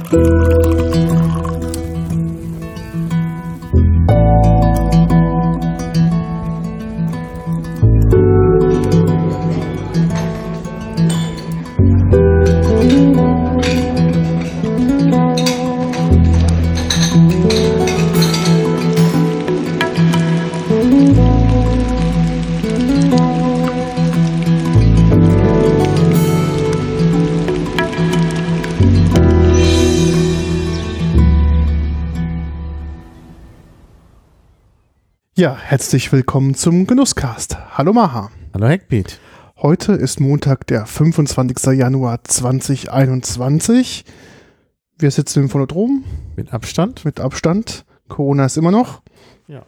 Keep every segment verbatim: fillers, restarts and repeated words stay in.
Ja, herzlich willkommen zum Genusscast. Hallo Maha. Hallo Heckpiet. Heute ist Montag, der fünfundzwanzigster Januar zweitausendeinundzwanzig. Wir sitzen im Phonodrom. Mit Abstand. Mit Abstand. Corona ist immer noch. Ja.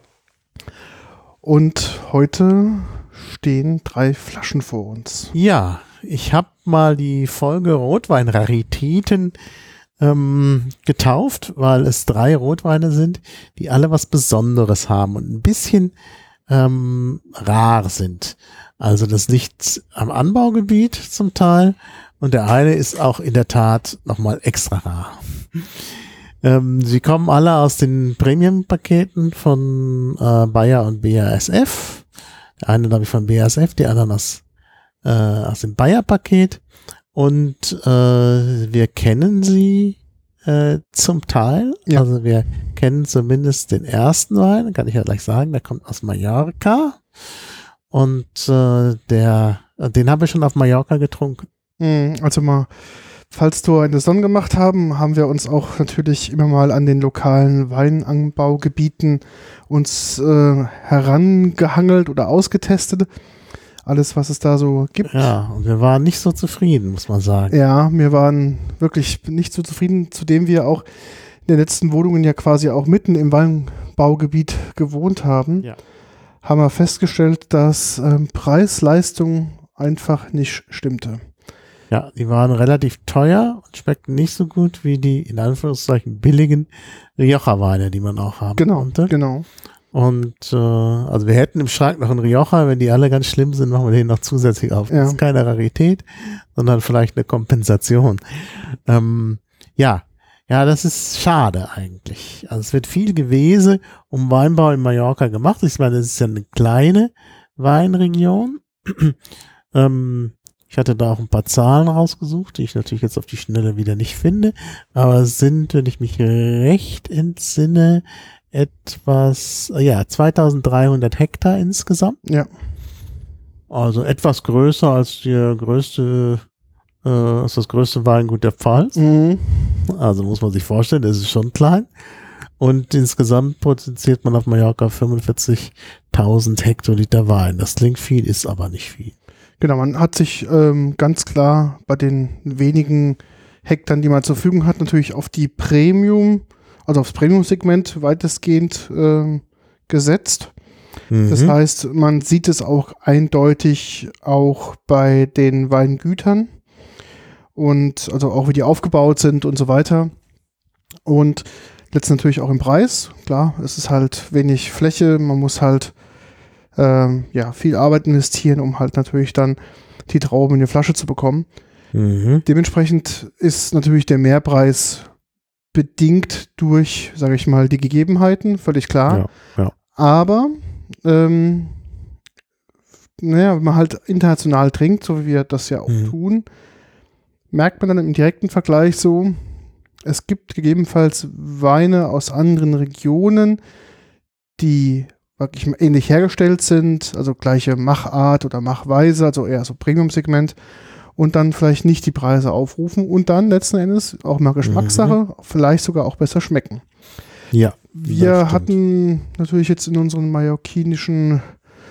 Und heute stehen drei Flaschen vor uns. Ja, ich habe mal die Folge Rotwein-Raritäten ähm, getauft, weil es drei Rotweine sind, die alle was Besonderes haben und ein bisschen ähm, rar sind. Also das liegt am Anbaugebiet zum Teil und der eine ist auch in der Tat nochmal extra rar. ähm, sie kommen alle aus den Premium-Paketen von äh, Bayer und B A S F. Der eine, glaube ich, von B A S F, die anderen aus, äh, aus dem Bayer-Paket. Und äh, wir kennen sie äh, zum Teil. Ja. Also wir kennen zumindest den ersten Wein, kann ich ja gleich sagen, der kommt aus Mallorca. Und äh, der, den habe ich schon auf Mallorca getrunken. Also mal, falls du eine Saison gemacht haben, haben wir uns auch natürlich immer mal an den lokalen Weinanbaugebieten uns äh, herangehangelt oder ausgetestet. Alles, was es da so gibt. Ja, und wir waren nicht so zufrieden, muss man sagen. Ja, wir waren wirklich nicht so zufrieden, zudem wir auch in den letzten Wohnungen ja quasi auch mitten im Weinbaugebiet gewohnt haben. Ja. Haben wir festgestellt, dass ähm, Preis-Leistung einfach nicht stimmte. Ja, die waren relativ teuer und schmeckten nicht so gut wie die, in Anführungszeichen, billigen Rioja-Weine, die man auch haben genau, konnte. Genau, Und äh, also wir hätten im Schrank noch einen Rioja, wenn die alle ganz schlimm sind, machen wir den noch zusätzlich auf. Ja. Das ist keine Rarität, sondern vielleicht eine Kompensation. Ähm, ja, ja, das ist schade eigentlich. Also es wird viel Gewese um Weinbau in Mallorca gemacht. Ich meine, das ist ja eine kleine Weinregion. ähm, ich hatte da auch ein paar Zahlen rausgesucht, die ich natürlich jetzt auf die Schnelle wieder nicht finde. Aber es sind, wenn ich mich recht entsinne, etwas, ja, zweitausenddreihundert Hektar insgesamt. Ja. Also etwas größer als die größte, äh, als das größte Weingut der Pfalz. Mhm. Also muss man sich vorstellen, das ist schon klein. Und insgesamt produziert man auf Mallorca fünfundvierzigtausend Hektoliter Wein. Das klingt viel, ist aber nicht viel. Genau, man hat sich ähm, ganz klar bei den wenigen Hektar, die man zur Verfügung hat, natürlich auf die Premium, also aufs Premium-Segment weitestgehend äh, gesetzt. Mhm. Das heißt, man sieht es auch eindeutig auch bei den Weingütern und also auch wie die aufgebaut sind und so weiter. Und letztendlich natürlich auch im Preis. Klar, es ist halt wenig Fläche, man muss halt ähm, ja, viel Arbeit investieren, um halt natürlich dann die Trauben in die Flasche zu bekommen. Mhm. Dementsprechend ist natürlich der Mehrpreis bedingt durch, sage ich mal, die Gegebenheiten, völlig klar. Ja, ja. Aber ähm, naja, wenn man halt international trinkt, so wie wir das ja auch mhm. tun, merkt man dann im direkten Vergleich so, es gibt gegebenenfalls Weine aus anderen Regionen, die wirklich ähnlich hergestellt sind, also gleiche Machart oder Machweise, also eher so Premium-Segment, und dann vielleicht nicht die Preise aufrufen und dann letzten Endes auch mal Geschmackssache, mhm. vielleicht sogar auch besser schmecken. Ja. Wir hatten natürlich jetzt in unseren mallorquinischen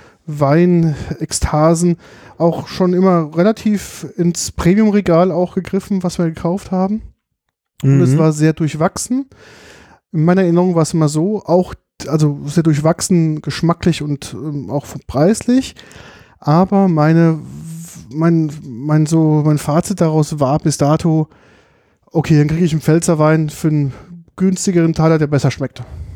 Weinekstasen auch schon immer relativ ins Premium-Regal auch gegriffen, was wir gekauft haben. Und mhm. es war sehr durchwachsen. In meiner Erinnerung war es immer so, auch also sehr durchwachsen, geschmacklich und ähm, auch preislich. Aber meine, mein, mein, so, mein Fazit daraus war bis dato, okay, dann kriege ich einen Pfälzer Wein für einen günstigeren Taler, der besser schmeckt.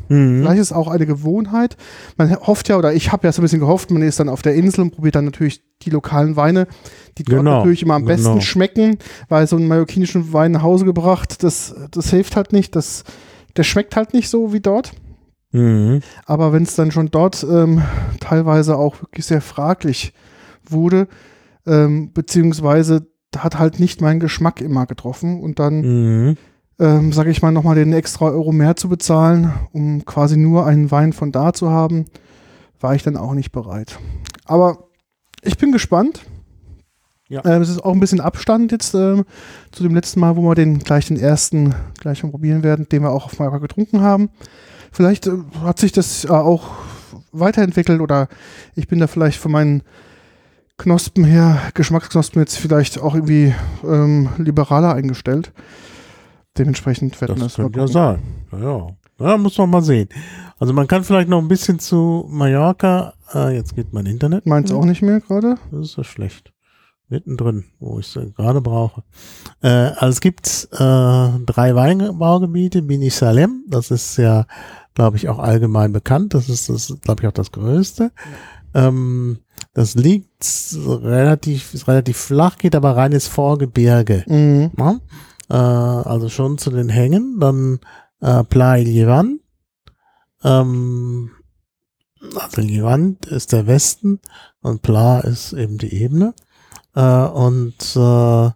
Mhm. Vielleicht ist es auch eine Gewohnheit. Man hofft ja, oder ich habe ja so ein bisschen gehofft, man ist dann auf der Insel und probiert dann natürlich die lokalen Weine, die dort Genau, natürlich immer am besten genau. schmecken, weil so einen mallorquinischen Wein nach Hause gebracht, das, das hilft halt nicht, das, der schmeckt halt nicht so wie dort. Mhm. Aber wenn es dann schon dort ähm, teilweise auch wirklich sehr fraglich wurde, ähm, beziehungsweise hat halt nicht meinen Geschmack immer getroffen und dann, Mhm. ähm, sage ich mal, nochmal den extra Euro mehr zu bezahlen, um quasi nur einen Wein von da zu haben, war ich dann auch nicht bereit. Aber ich bin gespannt. Ja. Ähm, es ist auch ein bisschen Abstand jetzt ähm, zu dem letzten Mal, wo wir den gleich den ersten gleich mal probieren werden, den wir auch auf Mallorca getrunken haben. Vielleicht äh, hat sich das äh, auch weiterentwickelt oder ich bin da vielleicht von meinen Knospen her, Geschmacksknospen jetzt vielleicht auch irgendwie ähm, liberaler eingestellt. Dementsprechend werden Das das mal könnte ja gucken. sein. Ja, ja. Ja, muss man mal sehen. Also man kann vielleicht noch ein bisschen zu Mallorca. Ah, jetzt geht mein Internet. Meins auch nicht mehr gerade. Das ist ja schlecht. Mittendrin, wo ich es gerade brauche. Äh, also es gibt äh, drei Weinbaugebiete. Bini Salem, das ist ja, glaube ich, auch allgemein bekannt. Das ist, das ist glaube ich, auch das größte. Ähm, das liegt relativ, ist relativ flach, geht aber rein ins Vorgebirge. Mhm. Ja? Äh, also schon zu den Hängen. Dann äh, Playa Llevan. Ähm, also Llevan ist der Westen und Pla ist eben die Ebene. Äh, und äh,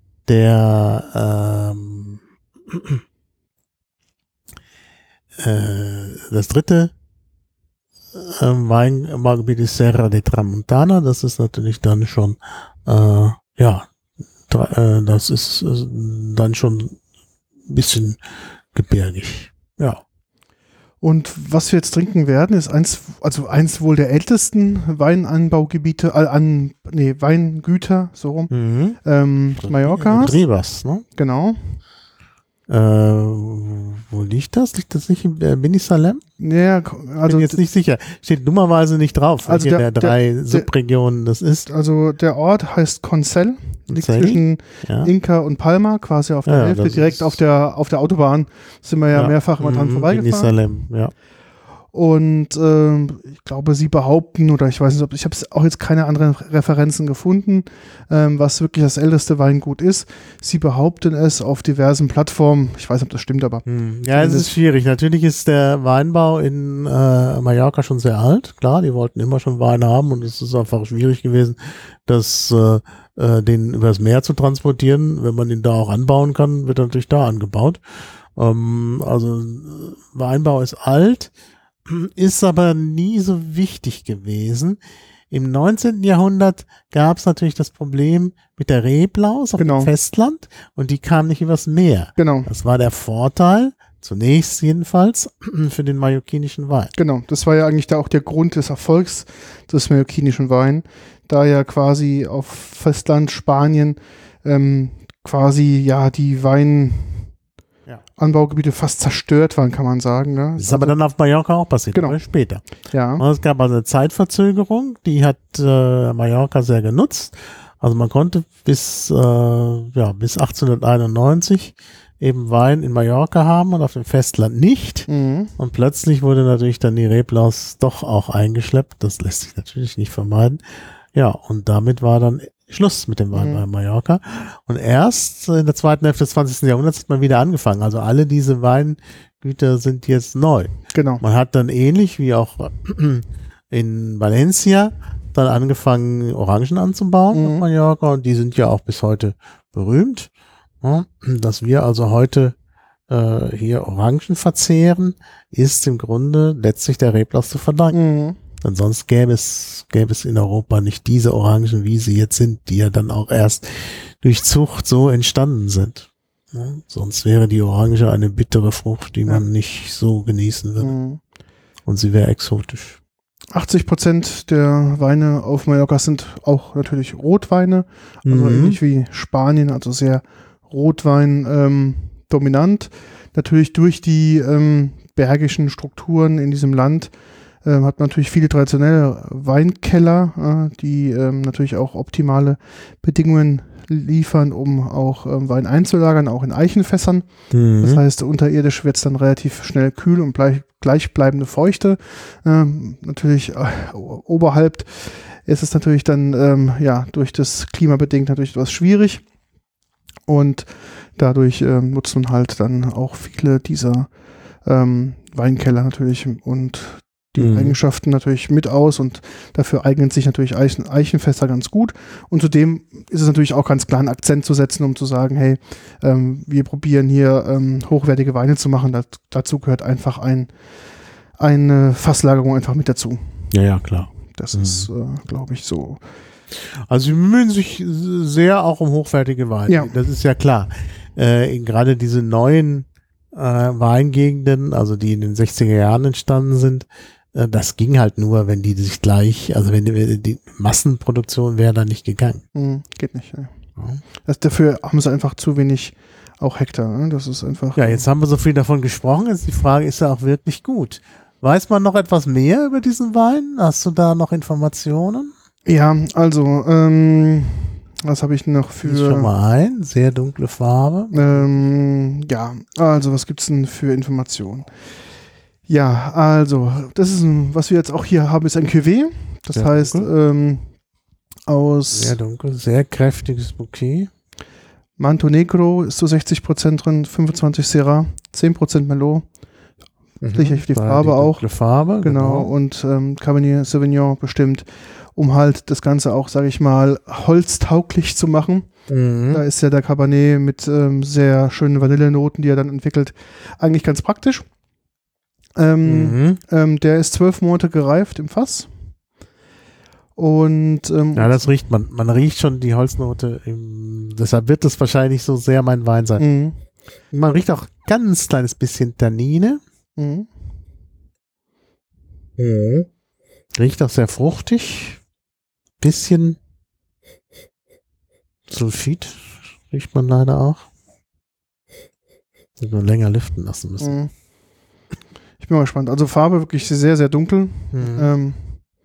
der ähm, äh, das dritte ähm, Weinbaugebiet ist Serra de Tramontana. Das ist natürlich dann schon äh, ja, tra- äh, das ist äh, dann schon ein bisschen gebirgig. Ja. Und was wir jetzt trinken werden, ist eins, also eins wohl der ältesten Weinanbaugebiete, äh, an, nee, Weingüter, so rum, Mhm. ähm, Mallorcas. Rivas, ne? Genau. Äh, wo liegt das? Liegt das nicht in äh, Bini Salem? Ja, Also also, bin jetzt nicht sicher. Steht dummerweise nicht drauf, Also welche der- der, drei der- Subregionen das ist. also der Ort heißt Concel, liegt Concel? zwischen Ja. Inca und Palma, quasi auf der Ja, ja, Hälfte, das direkt ist- auf der, auf der Autobahn sind wir ja, Ja. mehrfach immer dran Mhm, vorbeigefahren. Bini Salem, ja. Und ähm, ich glaube, sie behaupten, oder ich weiß nicht, ob ich habe auch jetzt keine anderen Referenzen gefunden, ähm, was wirklich das älteste Weingut ist. Sie behaupten es auf diversen Plattformen. Ich weiß nicht, ob das stimmt, aber Hm. Ja, es Zumindest- ist schwierig. Natürlich ist der Weinbau in äh, Mallorca schon sehr alt. Klar, die wollten immer schon Wein haben und es ist einfach schwierig gewesen, das äh, äh, den übers Meer zu transportieren. Wenn man den da auch anbauen kann, wird er natürlich da angebaut. Ähm, also äh, Weinbau ist alt, ist aber nie so wichtig gewesen. Im neunzehnten Jahrhundert gab es natürlich das Problem mit der Reblaus auf Genau. dem Festland und die kam nicht übers Meer. genau, Das war der Vorteil, zunächst jedenfalls, für den mallorquinischen Wein. genau. Das war ja eigentlich da auch der Grund des Erfolgs des mallorquinischen Wein, da ja quasi auf Festland Spanien ähm, quasi ja die Wein Ja. Anbaugebiete fast zerstört waren, kann man sagen. Ne? Das ist aber dann auf Mallorca auch passiert, Genau. aber später. Ja, Und es gab also eine Zeitverzögerung, die hat äh, Mallorca sehr genutzt. Also man konnte bis, äh, ja, bis achtzehnhunderteinundneunzig eben Wein in Mallorca haben und auf dem Festland nicht. mhm. Und plötzlich wurde natürlich dann die Reblaus doch auch eingeschleppt. Das lässt sich natürlich nicht vermeiden. Ja, und damit war dann Schluss mit dem Wein Mhm. bei Mallorca. Und erst in der zweiten Hälfte des zwanzigsten Jahrhunderts hat man wieder angefangen. Also alle diese Weingüter sind jetzt neu. Genau. Man hat dann ähnlich wie auch in Valencia dann angefangen, Orangen anzubauen Mhm. auf Mallorca. Und die sind ja auch bis heute berühmt. Ja, dass wir also heute äh, hier Orangen verzehren, ist im Grunde letztlich der Reblaus zu verdanken. Mhm. Denn sonst gäbe es, gäbe es in Europa nicht diese Orangen, wie sie jetzt sind, die ja dann auch erst durch Zucht so entstanden sind. Ja, sonst wäre die Orange eine bittere Frucht, die man nicht so genießen würde. Mhm. Und sie wäre exotisch. achtzig Prozent der Weine auf Mallorca sind auch natürlich Rotweine, also Mhm. ähnlich wie Spanien, also sehr Rotwein ähm, dominant. Natürlich durch die ähm, bergischen Strukturen in diesem Land ähm, hat man natürlich viele traditionelle Weinkeller, äh, die ähm, natürlich auch optimale Bedingungen liefern, um auch ähm, Wein einzulagern, auch in Eichenfässern. Mhm. Das heißt, unterirdisch wird es dann relativ schnell kühl und bleib, gleichbleibende Feuchte. Ähm, natürlich äh, oberhalb ist es natürlich dann ähm, ja durch das Klima bedingt natürlich etwas schwierig. Und dadurch ähm, nutzt man halt dann auch viele dieser ähm, Weinkeller natürlich und die Mhm. Eigenschaften natürlich mit aus und dafür eignen sich natürlich Eichen, Eichenfässer ganz gut. Und zudem ist es natürlich auch ganz klar einen Akzent zu setzen, um zu sagen, hey, ähm, wir probieren hier ähm, hochwertige Weine zu machen. Das, dazu gehört einfach ein, eine Fasslagerung einfach mit dazu. Ja, ja, klar. Das Mhm. ist, äh, glaube ich, so. Also sie bemühen sich sehr auch um hochwertige Weine. Ja. Das ist ja klar. Äh, gerade diese neuen äh, Weingegenden, also die in den sechziger Jahren entstanden sind, äh, das ging halt nur, wenn die sich gleich, also wenn die, die Massenproduktion wäre da nicht gegangen. Hm, geht nicht. Ja. Ja. Das, dafür haben sie einfach zu wenig auch Hektar. Ne? Das ist einfach. Ja, jetzt haben wir so viel davon gesprochen. Jetzt die Frage, ist er auch wirklich gut? Weiß man noch etwas mehr über diesen Wein? Hast du da noch Informationen? Ja, also, ähm, was habe ich noch für. Ist schon mal ein, sehr dunkle Farbe. Ähm, ja, also, was gibt es denn für Informationen? Ja, also, das ist ein, was wir jetzt auch hier haben, ist ein Cuvée. Das Sehr heißt, dunkel. ähm, aus Sehr dunkel, sehr kräftiges Bouquet. Manto Negro ist so sechzig Prozent drin, fünfundzwanzig Syrah, zehn Prozent Merlot. Sicherlich die Da Farbe die auch. dunkle Farbe, Genau, und ähm, Cabernet Sauvignon bestimmt, um halt das Ganze auch, sage ich mal, holztauglich zu machen. Mhm. Da ist ja der Cabernet mit ähm, sehr schönen Vanillenoten, die er dann entwickelt, eigentlich ganz praktisch. Ähm, Mhm. ähm, der ist zwölf Monate gereift im Fass. Und ähm, Ja, das riecht man. Man riecht schon die Holznote. Im, deshalb wird es wahrscheinlich so sehr mein Wein sein. mhm, Man riecht auch ganz kleines bisschen Tannine. mhm. Riecht auch sehr fruchtig. Bisschen Sulfid riecht man leider auch. Nur länger lüften lassen müssen. Mhm. Ich bin mal gespannt. Also Farbe wirklich sehr, sehr dunkel. Mhm. Ähm,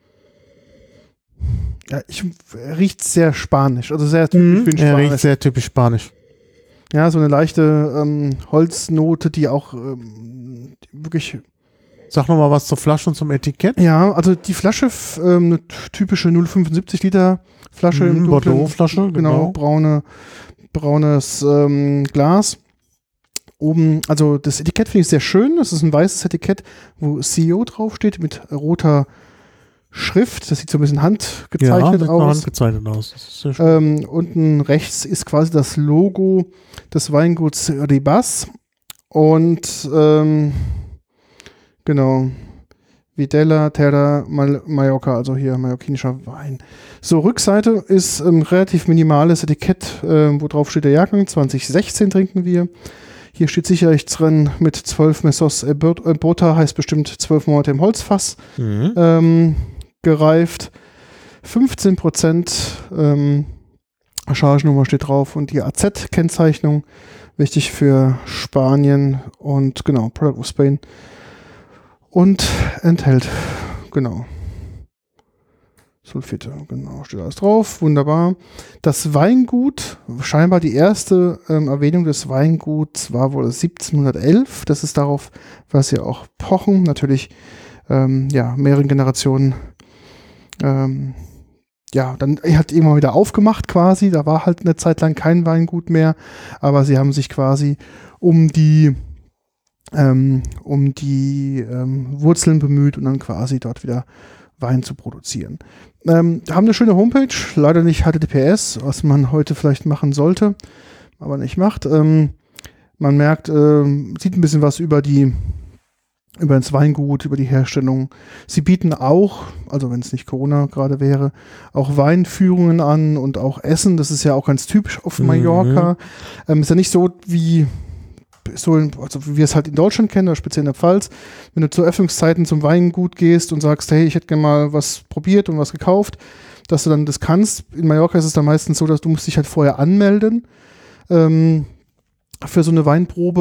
ja, ich riecht sehr spanisch, also sehr typisch wie ein Er riecht Spanisch. sehr typisch spanisch. Ja, so eine leichte ähm, Holznote, die auch ähm, wirklich. Sag noch mal was zur Flasche und zum Etikett. Ja, also die Flasche, f- ähm, eine typische null Komma fünfundsiebzig Liter Flasche Mhm, im dunklen, Bordeaux-Flasche, genau, genau. braune, braunes ähm, Glas. Oben, also das Etikett finde ich sehr schön. Das ist ein weißes Etikett, wo C E O draufsteht mit roter Schrift. Das sieht so ein bisschen handgezeichnet sieht noch aus. handgezeichnet aus. Das ist sehr schön. Ähm, unten rechts ist quasi das Logo des Weinguts Ribas und ähm, genau, Videla Terra Mal Mallorca, also hier mallorquinischer Wein. So, Rückseite ist ein relativ minimales Etikett, äh, wo drauf steht der Jahrgang, zwanzig sechzehn trinken wir. Hier steht sicherlich drin mit zwölf Mesos Bota, heißt bestimmt zwölf Monate im Holzfass. Mhm. Ähm, gereift, fünfzehn Prozent ähm, Chargennummer steht drauf und die A Z-Kennzeichnung, wichtig für Spanien und genau, Product of Spain und enthält, genau, Sulfite, genau, steht alles drauf, wunderbar. Das Weingut, scheinbar die erste ähm, Erwähnung des Weinguts war wohl siebzehnhundertelf, das ist darauf, was sie auch pochen, natürlich ähm, ja, mehreren Generationen Ähm, ja, dann hat irgendwann wieder aufgemacht quasi, da war halt eine Zeit lang kein Weingut mehr, aber sie haben sich quasi um die ähm, um die ähm, Wurzeln bemüht und dann quasi dort wieder Wein zu produzieren. Ähm, haben eine schöne Homepage, leider nicht H T T P S, was man heute vielleicht machen sollte, aber nicht macht. Ähm, man merkt, ähm, sieht ein bisschen was über die über das Weingut, über die Herstellung. Sie bieten auch, also wenn es nicht Corona gerade wäre, auch Weinführungen an und auch Essen. Das ist ja auch ganz typisch auf Mallorca. Mhm. Ähm, ist ja nicht so wie so, in, also wie wir es halt in Deutschland kennen, oder speziell in der Pfalz. Wenn du zu Öffnungszeiten zum Weingut gehst und sagst, hey, ich hätte gerne mal was probiert und was gekauft, dass du dann das kannst. In Mallorca ist es dann meistens so, dass du musst dich halt vorher anmelden ähm, für so eine Weinprobe.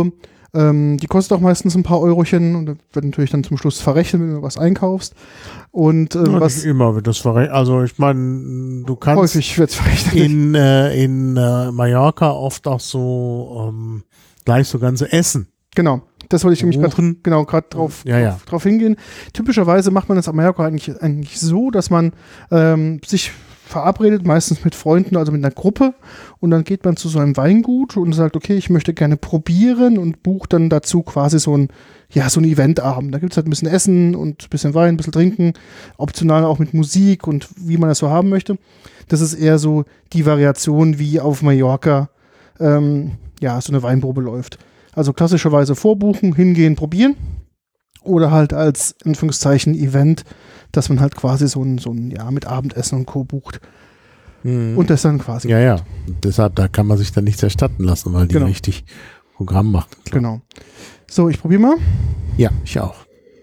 Ähm, die kostet auch meistens ein paar Eurochen und das wird natürlich dann zum Schluss verrechnet, wenn du was einkaufst. Und äh, Ja, was nicht immer wird das verrechnet. Also ich meine, du kannst häufig wird es verrechnet. in, äh, in äh, Mallorca oft auch so ähm, gleich so ganze Essen. Genau, das wollte ich nämlich grad, Buchen. genau gerade drauf, Ja, ja. drauf, drauf hingehen. Typischerweise macht man das am Mallorca eigentlich, eigentlich so, dass man ähm, sich verabredet, meistens mit Freunden, also mit einer Gruppe, und dann geht man zu so einem Weingut und sagt, okay, ich möchte gerne probieren und bucht dann dazu quasi so ein, ja, so ein Eventabend. Da gibt es halt ein bisschen Essen und ein bisschen Wein, ein bisschen Trinken, optional auch mit Musik und wie man das so haben möchte. Das ist eher so die Variation, wie auf Mallorca ähm, ja, so eine Weinprobe läuft. Also klassischerweise vorbuchen, hingehen, probieren oder halt als, in Anführungszeichen, Event, dass man halt quasi so ein, so ein ja, mit Abendessen und Co. bucht. Mhm. Und das dann quasi. Ja, ja. Und deshalb, da kann man sich dann nichts erstatten lassen, weil die Genau. richtig Programm machen. Klar. Genau. So, ich probiere mal. Ja, ich auch.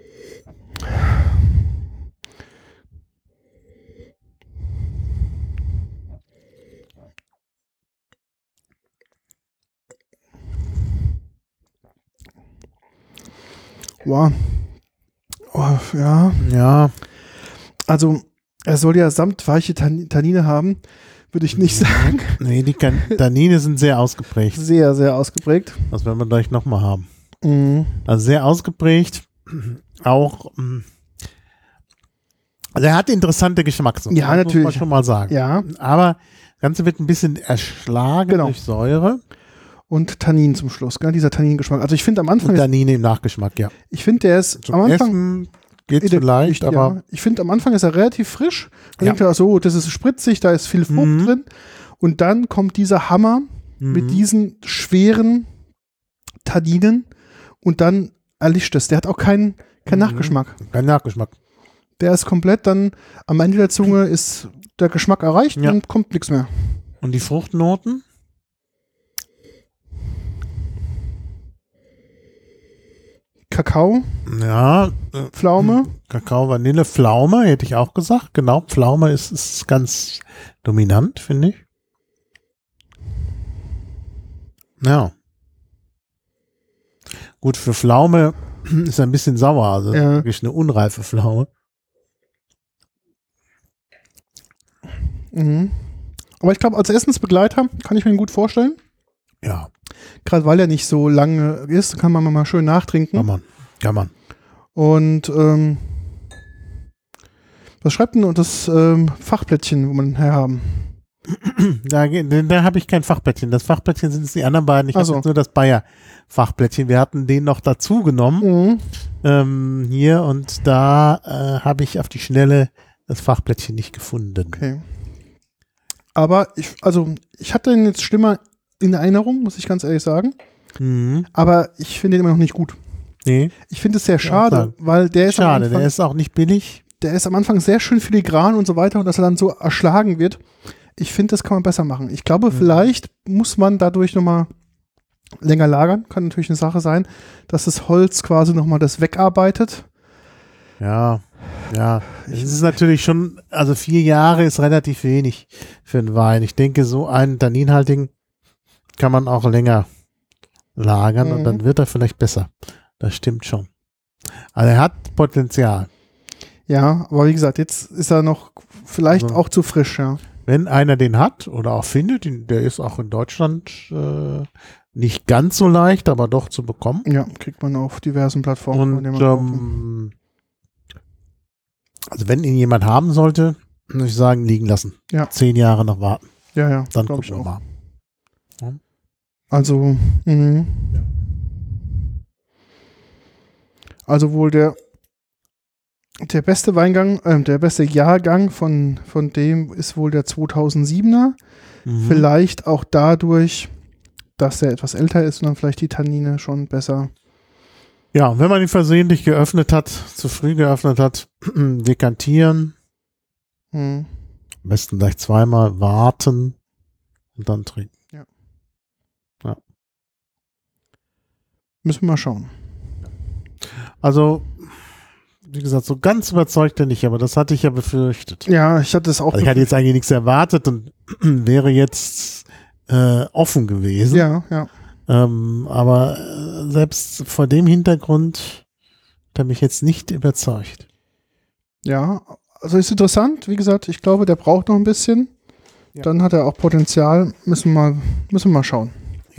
Wow. Oh, ja. Ja. Also, er soll ja samtweiche Tan- Tannine haben, würde ich nicht sagen. Nee, die kan- Tannine sind sehr ausgeprägt. Sehr, sehr ausgeprägt. Das werden wir gleich nochmal haben. Mhm. Also sehr ausgeprägt. Auch, mh, also er hat interessante Geschmacksnoten. Ja, das natürlich. muss man schon mal sagen. Ja. Aber das Ganze wird ein bisschen erschlagen Genau. durch Säure Und Tannin zum Schluss, gell? Dieser Tanningeschmack. Also ich finde am Anfang, und ist, Tannine im Nachgeschmack, ja. ich finde, der ist Zum am Anfang, Essen geht Ich- vielleicht, ich, aber ja, ich finde, am Anfang ist er relativ frisch. Man Ja. denkt ja so, das ist spritzig, da ist viel Frucht Mhm. drin. Und dann kommt dieser Hammer mit Mhm. diesen schweren Tanninen und dann erlischt es. Der hat auch keinen keinen Mhm. Nachgeschmack. kein Nachgeschmack. Der ist komplett dann, am Ende der Zunge ist der Geschmack erreicht Ja. und kommt nichts mehr. Und die Fruchtnoten? Kakao, Ja, äh, Pflaume, Kakao, Vanille, Pflaume, hätte ich auch gesagt. Genau, Pflaume ist, ist ganz dominant, finde ich. Ja. Gut, für Pflaume ist ein bisschen sauer, also Ja. wirklich eine unreife Pflaume. mhm. Aber ich glaube, als Essensbegleiter kann ich mir ihn gut vorstellen. Ja, Gerade weil er nicht so lange ist, kann man mal schön nachtrinken. kann man. Kann man. Und ähm, was schreibt denn das ähm, Fachblättchen, wo man herhaben? Da, da habe ich kein Fachblättchen. Das Fachblättchen sind es die anderen beiden. Ich Ach habe so. jetzt nur das Bayer-Fachblättchen. Wir hatten den noch dazu genommen. Mhm. Ähm, hier und da äh, habe ich auf die Schnelle das Fachblättchen nicht gefunden. Okay. Aber ich, also ich hatte ihn jetzt schlimmer in Erinnerung, muss ich ganz ehrlich sagen. Mhm. Aber ich finde ihn immer noch nicht gut. Nee, Ich finde es sehr auch schade, sagen. weil der ist, am schade, Anfang, der ist auch nicht billig. der ist am Anfang sehr schön filigran und so weiter und dass er dann so erschlagen wird. Ich finde, das kann man besser machen. Ich glaube, Mhm. vielleicht muss man dadurch nochmal länger lagern. Kann natürlich eine Sache sein, dass das Holz quasi nochmal das wegarbeitet. Ja, ja. Es ist natürlich schon, also vier Jahre ist relativ wenig für einen Wein. Ich denke, so einen tanninhaltigen kann man auch länger lagern Mhm. und dann wird er vielleicht besser. Das stimmt schon. Also er hat Potenzial. Ja, aber wie gesagt, jetzt ist er noch vielleicht Also- auch zu frisch, ja. Wenn einer den hat oder auch findet, den- der ist auch in Deutschland äh, nicht ganz so leicht, aber doch zu bekommen. Ja, kriegt man auf diversen Plattformen. Und von denen man kaufen. ähm, also wenn ihn jemand haben sollte, würde ich sagen, liegen lassen. Ja. Zehn Jahre noch warten. ja, ja, Dann glaube ich gucken wir auch. mal. Also, mh. also wohl der der beste Weingang, äh, der beste Jahrgang von, von dem ist wohl der zweitausendsiebener. Mhm. Vielleicht auch dadurch, dass er etwas älter ist und dann vielleicht die Tannine schon besser. Ja, und wenn man ihn versehentlich geöffnet hat, zu früh geöffnet hat, dekantieren, Hm. am besten gleich zweimal warten und dann trinken. Müssen wir mal schauen. Also, wie gesagt, so ganz überzeugt er nicht, aber das hatte ich ja befürchtet. Ja, ich hatte es auch. Also ich hatte jetzt eigentlich nichts erwartet und wäre jetzt äh, offen gewesen. ja, ja. Ähm, aber äh, selbst vor dem Hintergrund hat er mich jetzt nicht überzeugt. Ja, also ist interessant. Wie gesagt, ich glaube, der braucht noch ein bisschen. Ja. Dann hat er auch Potenzial. Müssen wir mal, müssen wir mal schauen.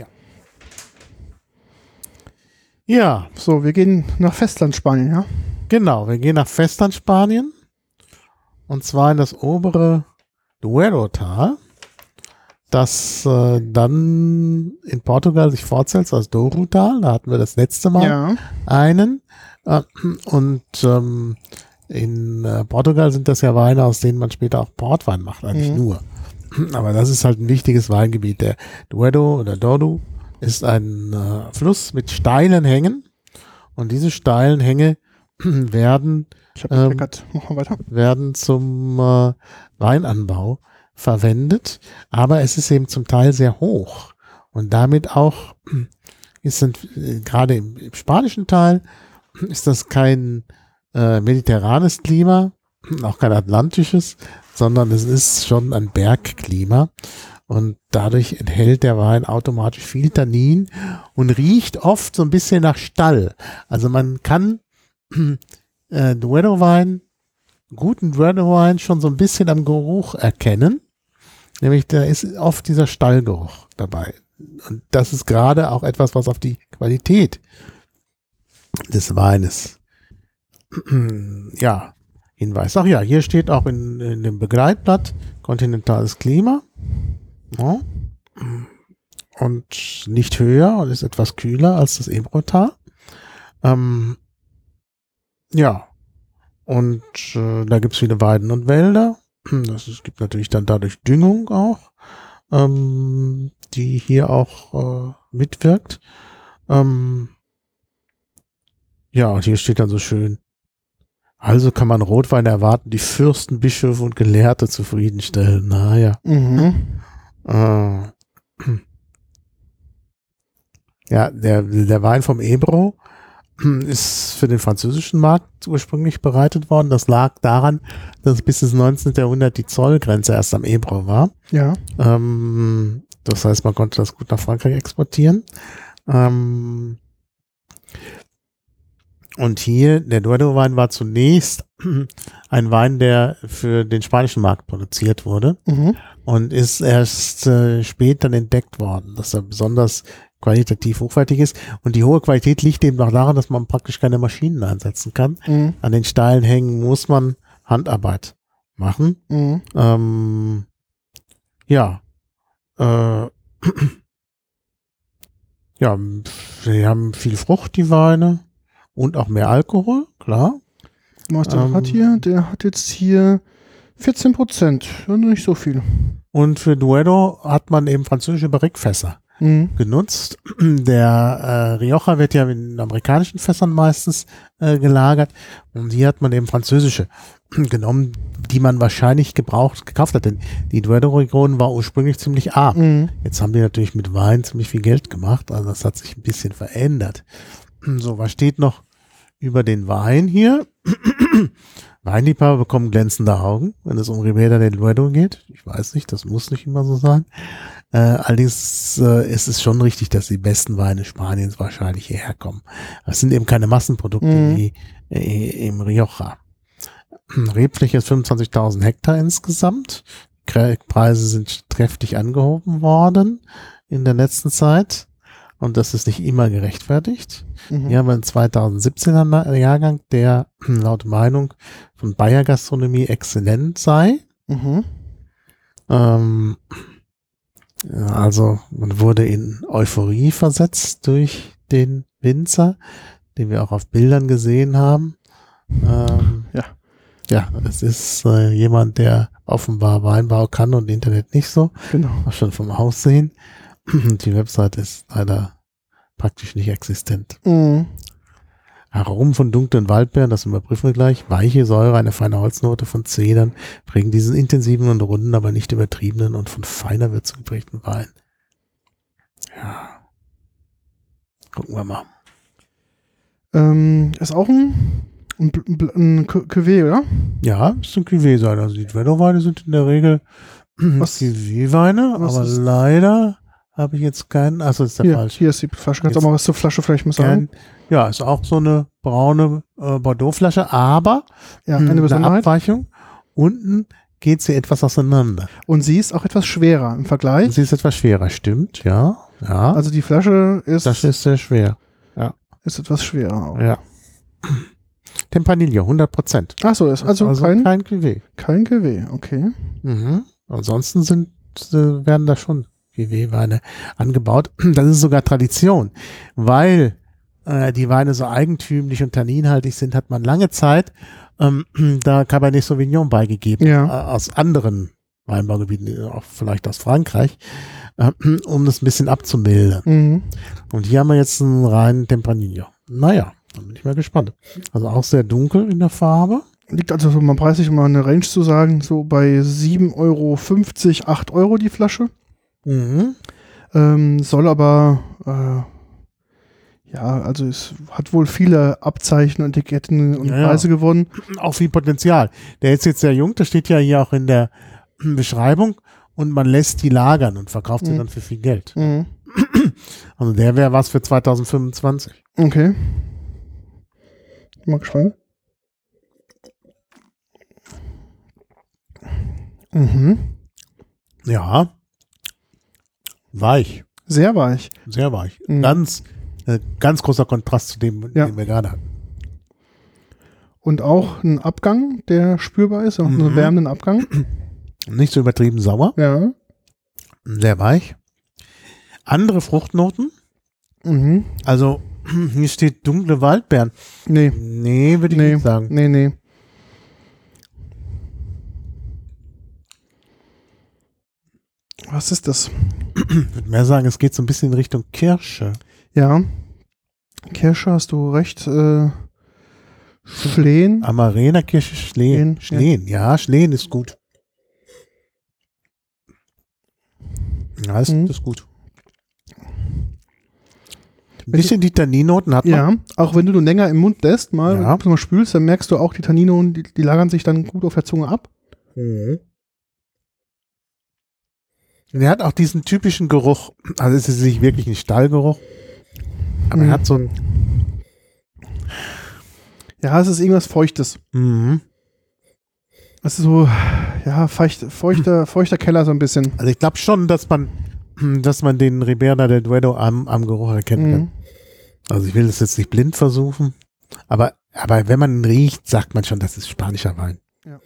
Ja. So, wir gehen nach Festlandspanien, ja? Genau, wir gehen nach Festlandspanien. Und zwar in das obere Duero-Tal, das äh, dann in Portugal sich fortsetzt als Douro-Tal. Da hatten wir das letzte Mal Ja. einen. Äh, und ähm, in äh, Portugal sind das ja Weine, aus denen man später auch Portwein macht, eigentlich Mhm. nur. Aber das ist halt ein wichtiges Weingebiet. Der Duero oder Douro ist ein äh, Fluss mit steilen Hängen. Und diese steilen Hänge werden Ich habe Ähm, gekleckert. Machen wir weiter. werden zum äh, Weinanbau verwendet, aber es ist eben zum Teil sehr hoch und damit auch ist dann, äh, gerade im, im spanischen Teil ist das kein äh, mediterranes Klima, auch kein atlantisches, sondern es ist schon ein Bergklima und dadurch enthält der Wein automatisch viel Tannin und riecht oft so ein bisschen nach Stall. Also man kann äh, Duero-Wein, guten Duero-Wein schon so ein bisschen am Geruch erkennen. Nämlich da ist oft dieser Stallgeruch dabei. Und das ist gerade auch etwas, was auf die Qualität des Weines ja, hinweist. Ach ja, hier steht auch in, in dem Begleitblatt kontinentales Klima. Ja. Und nicht höher und ist etwas kühler als das Ebrotal. Ähm, Ja, und äh, da gibt es viele Weiden und Wälder. Das, es gibt natürlich dann dadurch Düngung auch, ähm, die hier auch äh, mitwirkt. Ähm, ja, und hier steht dann so schön, also kann man Rotwein erwarten, die Fürsten, Bischöfe und Gelehrte zufriedenstellen. Naja. Mhm. Äh, ja, der, der Wein vom Ebro ist für den französischen Markt ursprünglich bereitet worden. Das lag daran, dass bis ins neunzehnten. Jahrhundert die Zollgrenze erst am Ebro war. Ja. Ähm, das heißt, man konnte das gut nach Frankreich exportieren. Ähm, und hier, der Duero-Wein war zunächst ein Wein, der für den spanischen Markt produziert wurde Mhm. und ist erst äh, später entdeckt worden, dass er besonders qualitativ hochwertig ist. Und die hohe Qualität liegt eben auch daran, dass man praktisch keine Maschinen einsetzen kann. Mhm. An den steilen Hängen muss man Handarbeit machen. Mhm. Ähm, ja. Äh, ja, sie haben viel Frucht, die Weine. Und auch mehr Alkohol, klar. Was der Ähm, hat hier? Der hat jetzt hier vierzehn Prozent. Ja, nicht so viel. Und für Duero hat man eben französische Barrique-Fässer Mhm. genutzt. Der äh, Rioja wird ja in amerikanischen Fässern meistens äh, gelagert und hier hat man eben französische genommen, die man wahrscheinlich gebraucht, gekauft hat, denn die Duero-Region war ursprünglich ziemlich arm. Mhm. Jetzt haben die natürlich mit Wein ziemlich viel Geld gemacht, also das hat sich ein bisschen verändert. So, was steht noch über den Wein hier? Weinliebhaber bekommen glänzende Augen, wenn es um Ribera del Duero geht. Ich weiß nicht, das muss nicht immer so sein. Äh, allerdings äh, ist es schon richtig, dass die besten Weine Spaniens wahrscheinlich hierher kommen. Das sind eben keine Massenprodukte Mhm. wie äh, im Rioja. Rebfläche ist fünfundzwanzigtausend Hektar insgesamt. Kre- Preise sind kräftig angehoben worden in der letzten Zeit. Und das ist nicht immer gerechtfertigt. Mhm. Hier haben wir einen zweitausendsiebzehner Jahrgang, der laut Meinung von Bayer Gastronomie exzellent sei. Mhm. Ähm, ja, also man wurde in Euphorie versetzt durch den Winzer, den wir auch auf Bildern gesehen haben. Ähm, Ja. Ja, es ist äh, jemand, der offenbar Weinbau kann und Internet nicht so. Genau. Auch schon vom Aussehen. Die Website ist leider praktisch nicht existent. Mhm. Aromen von dunklen Waldbeeren, das überprüfen wir gleich. Weiche Säure, eine feine Holznote von Zedern prägen diesen intensiven und runden, aber nicht übertriebenen und von feiner Würzung geprägten Wein. Ja. Gucken wir mal. Ähm, ist auch ein, ein, Bl- ein Cu- Cuvée, oder? Ja, es sind Cuvée sein. Also die Duero-Weine sind in der Regel Was- Cuvée-Weine, was aber ist- leider habe ich jetzt keinen. Achso, ist der Hier, falsch. hier ist die Flasche. Kannst du Jetzt auch mal was zur Flasche vielleicht mal sagen? Kein, ja, ist auch so eine braune äh, Bordeaux-Flasche, aber Ja, mh, eine Besonderheit. Abweichung. Unten geht sie etwas auseinander. Und sie ist auch etwas schwerer im Vergleich. Sie ist etwas schwerer, stimmt, ja. ja. Also die Flasche ist, das ist sehr schwer. ist etwas schwerer auch. Ja. Tempranillo, hundert Prozent. Ach so, ist also, Also kein, kein Cuvée. kein Cuvée, okay. Mhm. Ansonsten sind, äh, werden da schon Cuvée-Weine angebaut. Das ist sogar Tradition, weil äh, die Weine so eigentümlich und tanninhaltig sind, hat man lange Zeit ähm, da Cabernet Sauvignon beigegeben, Ja. äh, aus anderen Weinbaugebieten, auch vielleicht aus Frankreich, äh, um das ein bisschen abzumildern. Mhm. Und hier haben wir jetzt einen reinen Tempranillo. Naja, da bin ich mal gespannt. Also auch sehr dunkel in der Farbe. Liegt also so, man preislich, um mal eine Range zu sagen, so bei sieben Euro fünfzig, acht Euro die Flasche. Mhm. Ähm, soll aber, äh, ja, also es hat wohl viele Abzeichen und Etiketten und Ja, ja. Preise gewonnen. Auch viel Potenzial. Der ist jetzt sehr jung, das steht ja hier auch in der Beschreibung und man lässt die lagern und verkauft sie Mhm. dann für viel Geld. Mhm. Also der wäre was für zweitausendfünfundzwanzig. Okay. Mal gespannt. Mhm. Ja. Weich. Sehr weich. Sehr weich. Mhm. Ganz, äh, ganz großer Kontrast zu dem, Ja. den wir gerade hatten. Und auch ein Abgang, der spürbar ist, auch Mhm. einen wärmenden Abgang. Nicht so übertrieben sauer. Ja. Sehr weich. Andere Fruchtnoten. Mhm. Also hier steht dunkle Waldbeeren. Nee, Nee, würde ich nee, nicht sagen. nee, nee. Was ist das? Ich würde mehr sagen, es geht so ein bisschen in Richtung Kirsche. Ja. Kirsche, hast du recht. Äh, Schlehen. Amarena Kirsche Schlehen. Schlehen, Schlehen, ja, Schlehen ist gut. Ja, ist, Mhm. ist gut. Ein bisschen die Tanninnoten hat man. Ja, auch wenn du nur länger im Mund lässt, mal, Ja. wenn du mal spülst, dann merkst du auch die Tannine, die, die lagern sich dann gut auf der Zunge ab. Mhm. Und er hat auch diesen typischen Geruch, also es ist nicht wirklich ein Stallgeruch, aber Mhm. er hat so ein, Ja, es ist irgendwas Feuchtes. mhm. Es ist so, ja, feucht, feuchter, feuchter Keller so ein bisschen. Also ich glaube schon, dass man, dass man den Ribera del Duero am, am Geruch erkennen kann. Mhm. Also ich will das jetzt nicht blind versuchen, aber, aber wenn man ihn riecht, sagt man schon, das ist spanischer Wein. Ja.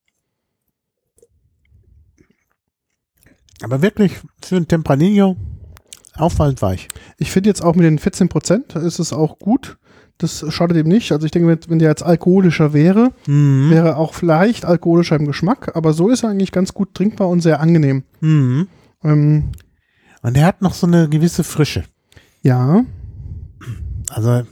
Aber wirklich für ein Tempranillo auffallend weich. Ich finde jetzt auch mit den vierzehn Prozent ist es auch gut. Das schadet ihm nicht. Also ich denke, wenn, wenn der jetzt alkoholischer wäre, Mhm. wäre auch vielleicht alkoholischer im Geschmack, aber so ist er eigentlich ganz gut trinkbar und sehr angenehm. Mhm. Ähm, Und er hat noch so eine gewisse Frische. ja, Also,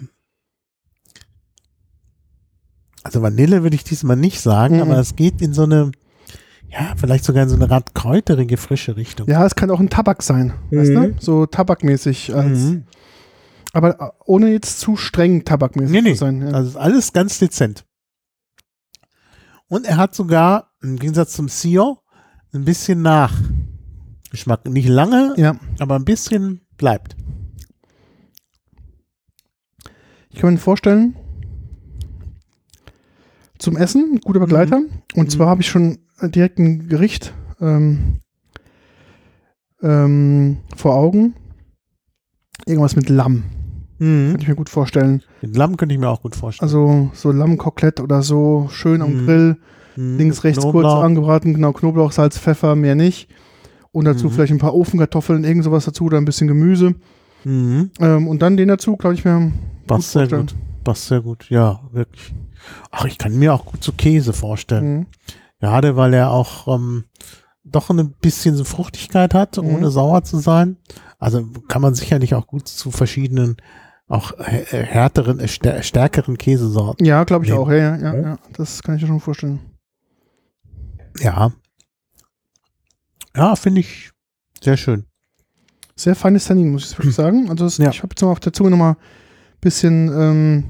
also Vanille würde ich diesmal nicht sagen, Mhm. aber es geht in so eine, ja, vielleicht sogar in so eine Art kräuterige, frische Richtung. ja, es kann auch ein Tabak sein, weißt Mhm. du? So tabakmäßig, als, Mhm. aber ohne jetzt zu streng tabakmäßig Nee, nee. zu sein. Ja. Also ist alles ganz dezent. Und er hat sogar, im Gegensatz zum Sio, ein bisschen Nachgeschmack. Nicht lange, ja. aber ein bisschen bleibt. Ich kann mir vorstellen, zum Essen, ein guter Begleiter. Und Mhm. zwar habe ich schon direkt ein Gericht ähm, ähm, vor Augen. Irgendwas mit Lamm. Mhm. Kann ich mir gut vorstellen. Den Lamm könnte ich mir auch gut vorstellen. Also so Lammkotelett oder so, schön am Mhm. Grill, Mhm. links, rechts kurz Knoblauch. angebraten, genau, Knoblauch, Salz, Pfeffer, mehr nicht. Und dazu Mhm. vielleicht ein paar Ofenkartoffeln, irgend sowas dazu oder ein bisschen Gemüse. Mhm. Ähm, und dann den dazu, glaube ich mir. Passt sehr vorstellen. gut. Passt sehr gut, ja, wirklich. Ach, ich kann mir auch gut so Käse vorstellen. Mhm. Gerade weil er auch ähm, doch ein bisschen so Fruchtigkeit hat, Mhm. ohne sauer zu sein. Also kann man sicherlich auch gut zu verschiedenen, auch äh, härteren, äh, stär- stärkeren Käsesorten. Ja, glaube ich Nee. auch. Ja, ja, ja, Ja. ja. Das kann ich mir schon vorstellen. Ja. Ja, finde ich sehr schön. Sehr feines Tannin, muss ich wirklich sagen. Also es, Ja. ich habe jetzt mal auf der Zunge nochmal ein bisschen, ähm,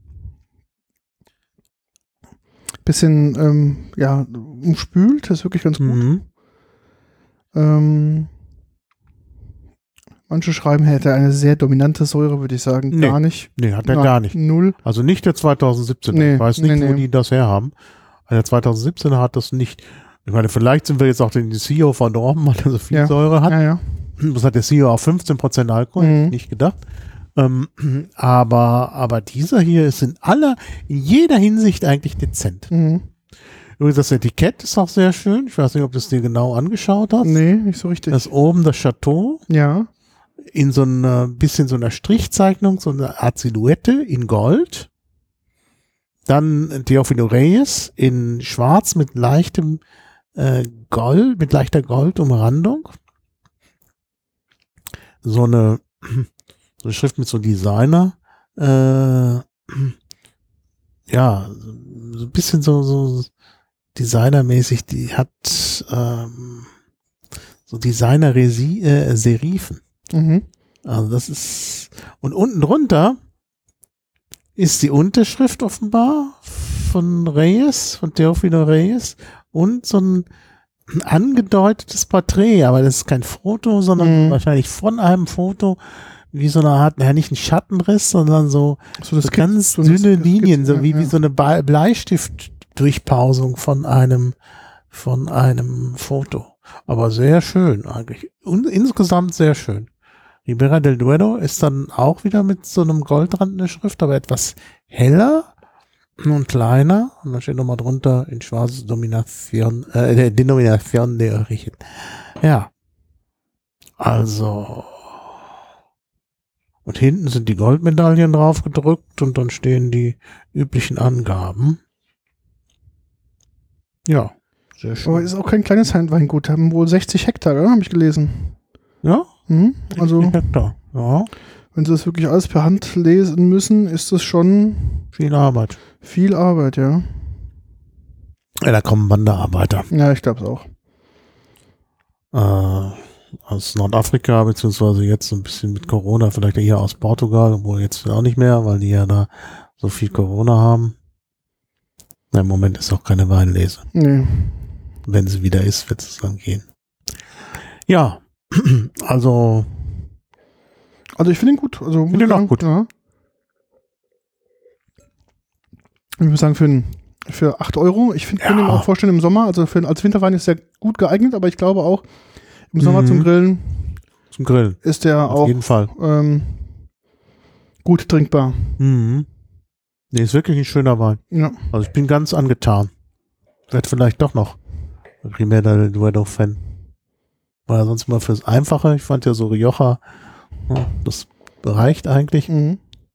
bisschen, ähm, ja, umspült. Das ist wirklich ganz gut. Mhm. Ähm, Manche schreiben, er hätte eine sehr dominante Säure, würde ich sagen. Nee. Gar nicht. Nee, hat er Na, gar nicht. Null. Also nicht der zweitausendsiebzehn. Nee, ich weiß nicht, nee, wo nee. die das herhaben. Der zweitausendsiebzehn hat das nicht. Ich meine, vielleicht sind wir jetzt auch den C E O verdorben, weil er so viel Ja. Säure hat. Ja, ja. Das hat der C E O auf fünfzehn Prozent Alkohol, Mhm. hätte ich nicht gedacht. Ähm, aber, aber dieser hier ist in aller, in jeder Hinsicht eigentlich dezent. Mhm. Übrigens, das Etikett ist auch sehr schön. Ich weiß nicht, ob du es dir genau angeschaut hast. Nee, nicht so richtig. Das ist oben das Chateau ja. in so einer bisschen so einer Strichzeichnung, so eine Art Silhouette in Gold. Dann Teofilo Reyes in Schwarz mit leichtem äh, Gold, mit leichter Goldumrandung. So eine, so eine Schrift mit so Designer. Äh, ja, so ein bisschen so, so designermäßig, die hat ähm, so Designer-Serifen. Mhm. Also das ist, und unten drunter ist die Unterschrift offenbar von Reyes, von Teofilo Reyes und so ein angedeutetes Porträt, aber das ist kein Foto, sondern Mhm. wahrscheinlich von einem Foto, wie so eine Art, naja, nicht ein Schattenriss, sondern so, So, das so Skizz- ganz so eine dünne Skizz- Linien, so ja, wie, ja. wie so eine Be- Bleistiftdurchpausung von einem, von einem Foto. Aber sehr schön eigentlich. Und insgesamt sehr schön. Ribera del Duero ist dann auch wieder mit so einem Goldrand in der Schrift, aber etwas heller und kleiner. Und dann steht nochmal drunter in schwarz Domination, äh, Denominación de Origen. Ja. Also. Und hinten sind die Goldmedaillen drauf gedrückt und dann stehen die üblichen Angaben. Ja. Sehr schön. Aber ist auch kein kleines Weingut. Haben wohl sechzig Hektar, habe ich gelesen. Ja? Mhm. Also, Hektar. Ja. wenn sie das wirklich alles per Hand lesen müssen, ist das schon Viel Arbeit. viel Arbeit, ja. Ja, da kommen Wanderarbeiter. Ja, ich glaube es auch. Äh, aus Nordafrika, beziehungsweise jetzt so ein bisschen mit Corona, vielleicht eher aus Portugal, obwohl jetzt auch nicht mehr, weil die ja da so viel Corona haben. Na, im Moment ist auch keine Weinlese. Nee. Wenn sie wieder ist, wird es dann gehen. Ja, also Also ich finde ihn gut. Also, Finde ihn auch gut. Ja. Ich würde sagen, für, ein, für acht Euro. Ich finde, Ja. könnte ihn auch vorstellen im Sommer. Also für, als Winterwein ist er gut geeignet, aber ich glaube auch, im Sommer Mhm. zum Grillen zum Grillen. ist der Auf auch jeden Fall. ähm, gut trinkbar. Mhm. Nee, ist wirklich ein schöner Wein. Ja. Also ich bin ganz angetan. Werd vielleicht doch noch Ribera del Duero-Fan. War ja sonst mal fürs Einfache. Ich fand ja so Rioja, ja, das reicht eigentlich. Mhm.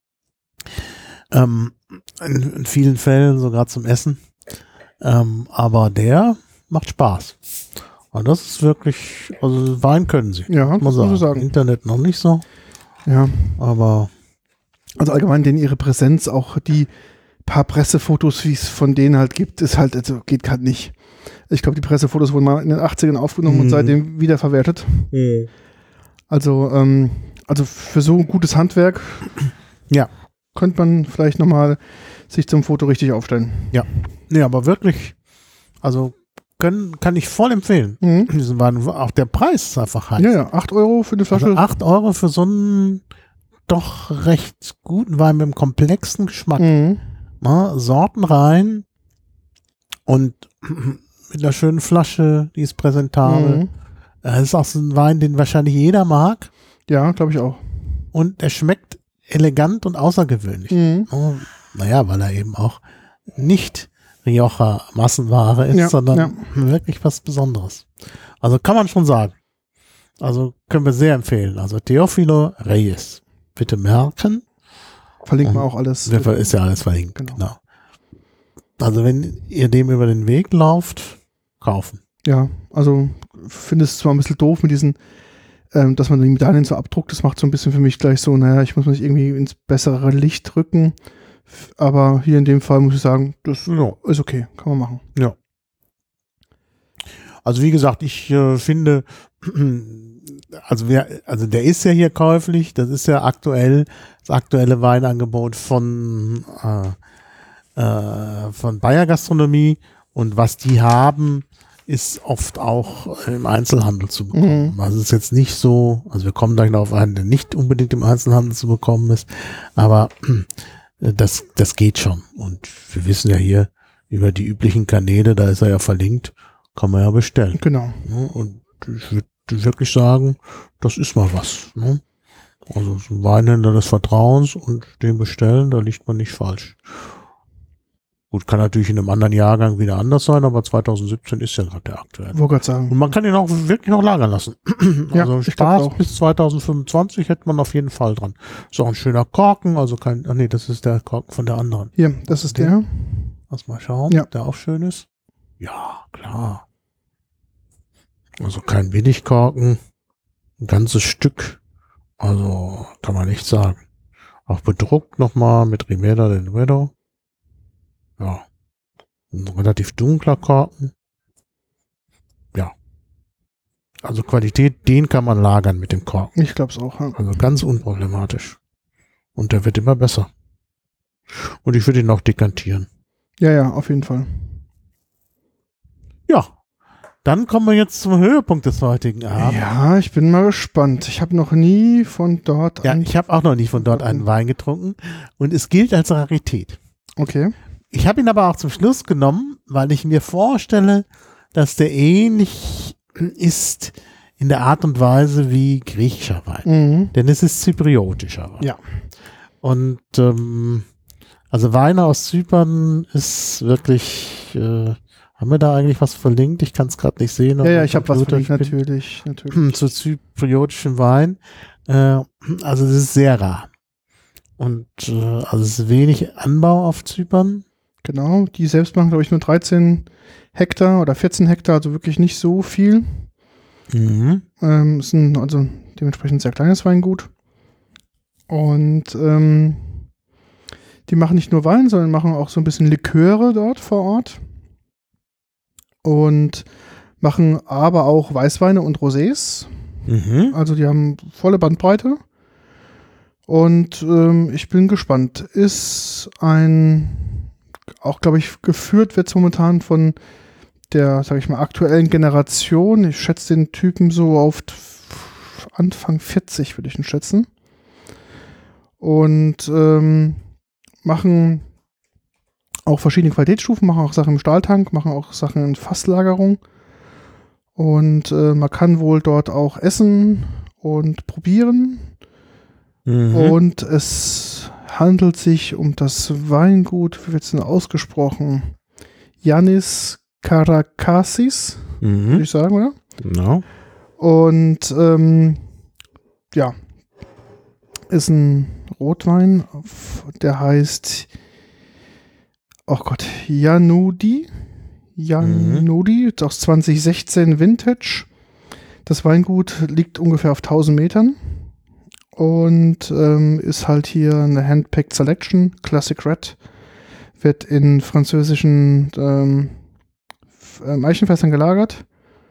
Ähm, in, in vielen Fällen sogar zum Essen. Ähm, aber der macht Spaß. Und das ist wirklich, also Wein können sie. Ja, muss das man muss ich sagen. sagen. Internet noch nicht so, Ja. aber Also allgemein, denn ihre Präsenz, auch die paar Pressefotos, wie es von denen halt gibt, ist halt, also geht halt nicht. Ich glaube, die Pressefotos wurden mal in den achtzigern aufgenommen Mhm. und seitdem wiederverwertet. Also, ähm, also für so ein gutes Handwerk Ja. könnte man vielleicht nochmal sich zum Foto richtig aufstellen. nee, aber wirklich, also können, kann ich voll empfehlen. Mhm. Diesen Wein, auch der Preis ist einfach heiß. Ja, ja, acht Euro für eine Flasche. Also acht Euro für so einen doch recht guten Wein mit einem komplexen Geschmack. Mhm. Na, Sorten rein und mit einer schönen Flasche, die ist präsentabel. Mhm. Das ist auch so ein Wein, den wahrscheinlich jeder mag Ja, glaube ich auch. und er schmeckt elegant und außergewöhnlich. Mhm. Oh, naja, weil er eben auch nicht Rioja Massenware ist, Ja, sondern ja. wirklich was Besonderes. Also kann man schon sagen. Also können wir sehr empfehlen. Also Teofilo Reyes. Bitte merken. Verlinkt man Mhm. auch alles. Ist ja alles verlinkt. Genau. Genau. Also wenn ihr dem über den Weg lauft, kaufen. Ja, also finde es zwar ein bisschen doof mit diesen, ähm, dass man die Medaillen so abdruckt, das macht so ein bisschen für mich gleich so, naja, ich muss mich irgendwie ins bessere Licht rücken, F- aber hier in dem Fall muss ich sagen, das Ja. ist okay, kann man machen. Ja. Also wie gesagt, ich äh, finde, also wer, also der ist ja hier käuflich, das ist ja aktuell, das aktuelle Weinangebot von, äh, äh, von Bayer Gastronomie und was die haben, ist oft auch im Einzelhandel zu bekommen. Mhm. Also es ist jetzt nicht so, also wir kommen gleich noch auf einen, der nicht unbedingt im Einzelhandel zu bekommen ist, aber das, das geht schon. Und wir wissen ja hier über die üblichen Kanäle, da ist er ja verlinkt, kann man ja bestellen. Genau. Ja, und ich würde wirklich sagen, das ist mal was. Ne? Also so ein Weinhändler des Vertrauens und den bestellen, da liegt man nicht falsch. Gut, kann natürlich in einem anderen Jahrgang wieder anders sein, aber zwanzig siebzehn ist ja gerade der aktuelle. Wollte gerade sagen. Und man kann ihn auch wirklich noch lagern lassen. Ja, also ich Spaß glaub auch. bis zwanzig fünfundzwanzig hätte man auf jeden Fall dran. Ist auch ein schöner Korken, also kein, ach nee, das ist der Korken von der anderen. Hier, das ist Okay. der. Lass mal schauen, Ja. ob der auch schön ist. Ja, klar. Also kein Billigkorken, ein ganzes Stück. Also kann man nicht sagen. Auch bedruckt nochmal mit Rimeda del Duero. Ja. Ein relativ dunkler Korken. Ja. Also Qualität, den kann man lagern mit dem Korken. Ich glaube es auch. Ja. Also ganz unproblematisch. Und der wird immer besser. Und ich würde ihn auch dekantieren. ja, ja, auf jeden Fall. Ja. Dann kommen wir jetzt zum Höhepunkt des heutigen Abends. Ja, ich bin mal gespannt. Ich habe noch nie von dort Ja, ein- ich habe auch noch nie von dort einen Wein getrunken. Und es gilt als Rarität. Okay. Ich habe ihn aber auch zum Schluss genommen, weil ich mir vorstelle, dass der ähnlich ist in der Art und Weise wie griechischer Wein. Mhm. Denn es ist zypriotischer Wein. Ja. Und ähm, also Weine aus Zypern ist wirklich, äh, haben wir da eigentlich was verlinkt? Ich kann es gerade nicht sehen. Ja, auf ja, meinem ich habe was Computer. verlinkt, Ich bin- natürlich, natürlich. zu zypriotischen Wein. Äh, also es ist sehr rar. Und äh, also es ist wenig Anbau auf Zypern. Genau, die selbst machen, glaube ich, nur dreizehn Hektar oder vierzehn Hektar, also wirklich nicht so viel. Mhm. Ähm, ist ein, also dementsprechend sehr kleines Weingut. Und ähm, die machen nicht nur Wein, sondern machen auch so ein bisschen Liköre dort vor Ort. Und machen aber auch Weißweine und Rosés. Mhm. Also die haben volle Bandbreite. Und ähm, ich bin gespannt. Ist ein, auch glaube ich, geführt wird es momentan von der, sag ich mal, aktuellen Generation. Ich schätze den Typen so auf t- Anfang vierzig, würde ich ihn schätzen. Und ähm, machen auch verschiedene Qualitätsstufen, machen auch Sachen im Stahltank, machen auch Sachen in Fasslagerung. Und äh, man kann wohl dort auch essen und probieren. Mhm. Und es handelt sich um das Weingut, wie wird es denn ausgesprochen? Yannis Karakassis, würde Mhm. ich sagen, oder? Genau. Und ähm, ja, ist ein Rotwein, der heißt, oh Gott, Janudi. Janudi, mhm. aus zwanzig sechzehn Vintage. Das Weingut liegt ungefähr auf tausend Metern und ähm, ist halt hier eine Handpicked Selection, Classic Red. Wird in französischen ähm, ähm, Eichenfässern gelagert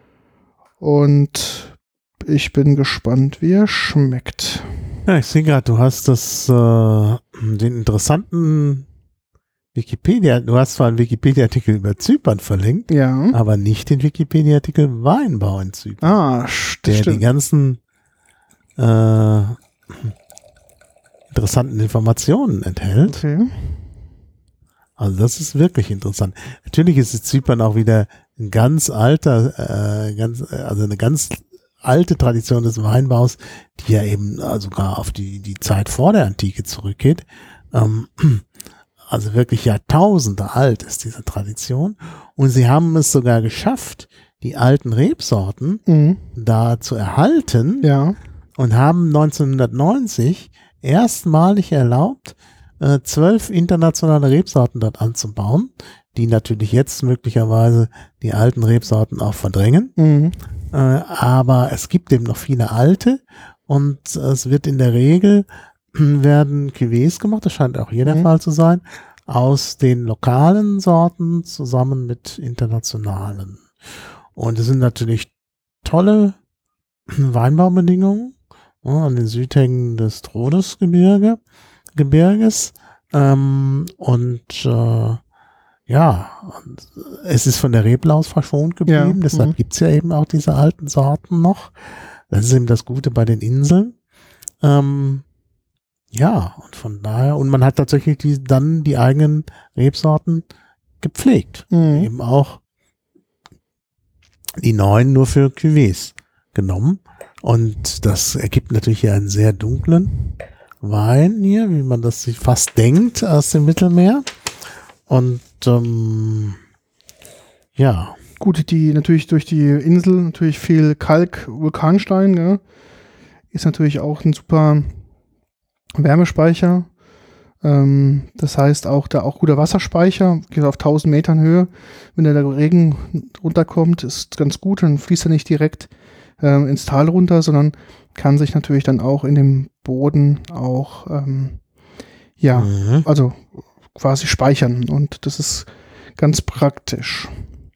und ich bin gespannt, wie er schmeckt. Ja, ich sehe gerade, du hast das, äh, den interessanten Wikipedia, du hast zwar einen Wikipedia-Artikel über Zypern verlinkt, Ja. aber nicht den Wikipedia-Artikel Weinbau in Zypern, Ah, st der die stimmt. ganzen äh, interessanten Informationen enthält. Okay. Also das ist wirklich interessant. Natürlich ist es Zypern auch wieder ein ganz alter, äh, ganz, also eine ganz alte Tradition des Weinbaus, die ja eben sogar auf die, die Zeit vor der Antike zurückgeht. Ähm, also wirklich Jahrtausende alt ist diese Tradition. Und sie haben es sogar geschafft, die alten Rebsorten Mhm. da zu erhalten Ja. und haben neunzehnhundertneunzig erstmalig erlaubt, äh, zwölf internationale Rebsorten dort anzubauen, die natürlich jetzt möglicherweise die alten Rebsorten auch verdrängen. Mhm. Äh, aber es gibt eben noch viele alte und es wird in der Regel werden Cuvées gemacht, das scheint auch hier der Mhm. Fall zu sein, aus den lokalen Sorten zusammen mit internationalen. Und es sind natürlich tolle Weinbaubedingungen ja, an den Südhängen des Rhodosgebirge, Gebirges. Ähm, und äh, ja, und es ist von der Reblaus verschont geblieben, Ja, deshalb mhm. gibt's ja eben auch diese alten Sorten noch. Das ist eben das Gute bei den Inseln. Ähm, ja, und von daher, und man hat tatsächlich die, dann die eigenen Rebsorten gepflegt. Mhm. Eben auch die neuen nur für Cuvées genommen. Und das ergibt natürlich hier einen sehr dunklen Wein hier, wie man das sich fast denkt aus dem Mittelmeer. Und ähm, ja. Gut, die natürlich durch die Insel natürlich viel Kalk, Vulkanstein, ja, ist natürlich auch ein super Wärmespeicher. Ähm, das heißt auch da auch guter Wasserspeicher, geht auf tausend Metern Höhe. Wenn da der Regen runterkommt, ist ganz gut, dann fließt er nicht direkt ähm, ins Tal runter, sondern kann sich natürlich dann auch in dem Boden auch ähm, ja, Mhm. also quasi speichern, und das ist ganz praktisch.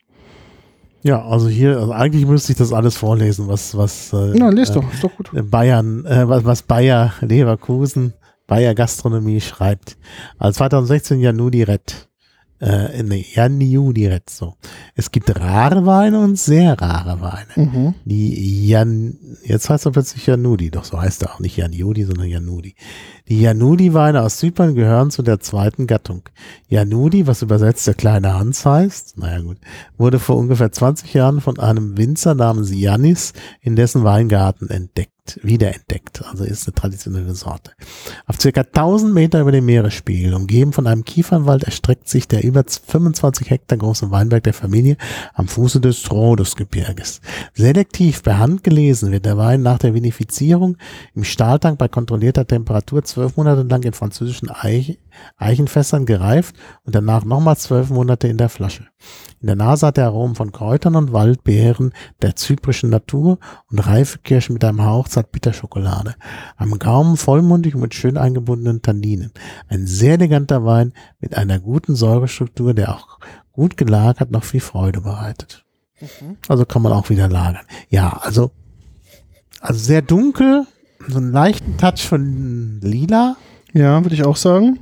Ja, also hier, also eigentlich müsste ich das alles vorlesen, was, was äh, Na, lest doch, ist doch gut. äh, Bayern, äh, was, was Bayer Leverkusen, Bayer Gastronomie schreibt. Also zweitausendsechzehn Janudi Red. Äh, nee, Janudi Red, so. Es gibt rare Weine und sehr rare Weine. Mhm. Die Jan, jetzt heißt er plötzlich Janudi, doch so heißt er auch nicht Janudi, sondern Janudi. Die Janudi-Weine aus Zypern gehören zu der zweiten Gattung. Janudi, was übersetzt der kleine Hans heißt, naja gut, wurde vor ungefähr zwanzig Jahren von einem Winzer namens Yannis in dessen Weingarten entdeckt, wiederentdeckt, also ist eine traditionelle Sorte. Auf circa tausend Meter über dem Meeresspiegel, umgeben von einem Kiefernwald, erstreckt sich der über fünfundzwanzig Hektar große Weinberg der Familie am Fuße des Rhodosgebirges. Selektiv per Hand gelesen wird der Wein nach der Vinifizierung im Stahltank bei kontrollierter Temperatur zwölf Monate lang in französischen Eich Eichenfässern gereift und danach nochmal zwölf Monate in der Flasche. In der Nase hat er Aromen von Kräutern und Waldbeeren der zyprischen Natur und reife Kirschen mit einem Hauch Zartbitterschokolade. Am Gaumen vollmundig und mit schön eingebundenen Tanninen. Ein sehr eleganter Wein mit einer guten Säurestruktur, der auch gut gelagert noch viel Freude bereitet. Mhm. Also kann man auch wieder lagern. Ja, also, also sehr dunkel, so einen leichten Touch von Lila. Ja, würde ich auch sagen.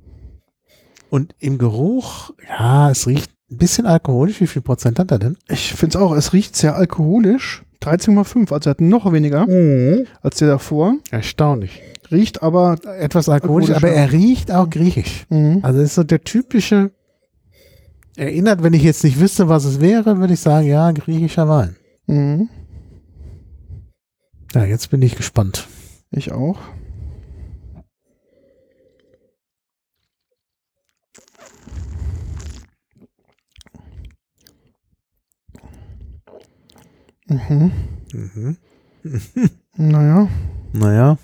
Und im Geruch, ja, es riecht ein bisschen alkoholisch. Wie viel Prozent hat er denn? Ich finde es auch, es riecht sehr alkoholisch. dreizehn Komma fünf, also er hat noch weniger als der davor. Erstaunlich. Riecht aber Etwas alkoholisch, aber er riecht auch griechisch. Mhm. Also ist so der typische, erinnert, wenn ich jetzt nicht wüsste, was es wäre, würde ich sagen, ja, griechischer Wein. Mhm. Ja, jetzt bin ich gespannt. Ich auch. Mhm. Mhm. Naja, Naja,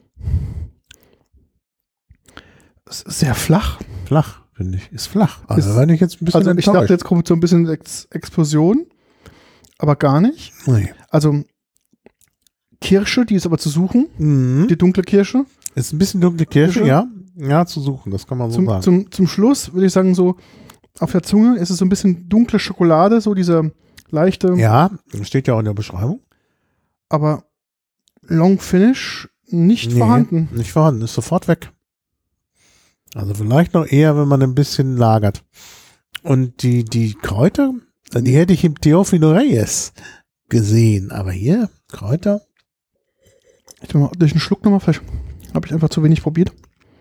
es ist sehr flach. flach, finde ich. Ist flach. Also Ist- wenn ich jetzt ein bisschen Also ich dachte, enttäuscht. jetzt kommt so ein bisschen Ex Explosion, aber gar nicht. Nee. Also Kirsche, die ist aber zu suchen, Mhm. die dunkle Kirsche. Ist ein bisschen dunkle Kirsche, Kirsche? ja. Ja, zu suchen, das kann man so Zum, sagen. zum, zum Schluss würde ich sagen, so auf der Zunge ist es so ein bisschen dunkle Schokolade, so diese leichte, Ja, steht ja auch in der Beschreibung. aber Long Finish nicht Nee, vorhanden. Nicht vorhanden, ist sofort weg. Also vielleicht noch eher, wenn man ein bisschen lagert. Und die, die Kräuter, die hätte ich im Teofilo Reyes gesehen. Aber hier, Kräuter, Ich tu mal durch einen Schluck nochmal, vielleicht habe ich einfach zu wenig probiert.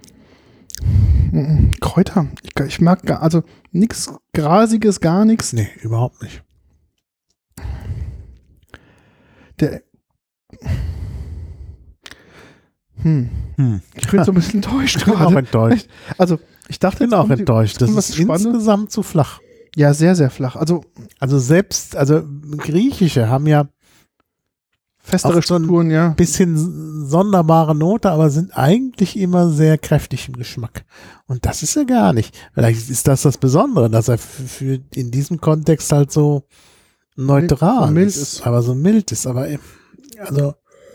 Mhm. Kräuter, ich, ich mag gar, also nichts Grasiges, gar nichts. nee, überhaupt nicht. Der, hm, Hm. ich bin so ein bisschen enttäuscht Ich bin auch gerade. enttäuscht. Also ich dachte, Ich bin jetzt auch kommt die- enttäuscht. Das kommt was ist Spannendes. insgesamt zu flach. Ja, sehr, sehr flach. Also Also selbst, also Griechische haben ja festere Auch so ein Strukturen, ja. bisschen sonderbare Note, aber sind eigentlich immer sehr kräftig im Geschmack. Und das ist er gar nicht. Vielleicht ist das das Besondere, dass er für, für in diesem Kontext halt so neutral so mild ist, ist. aber so mild ist. Aber also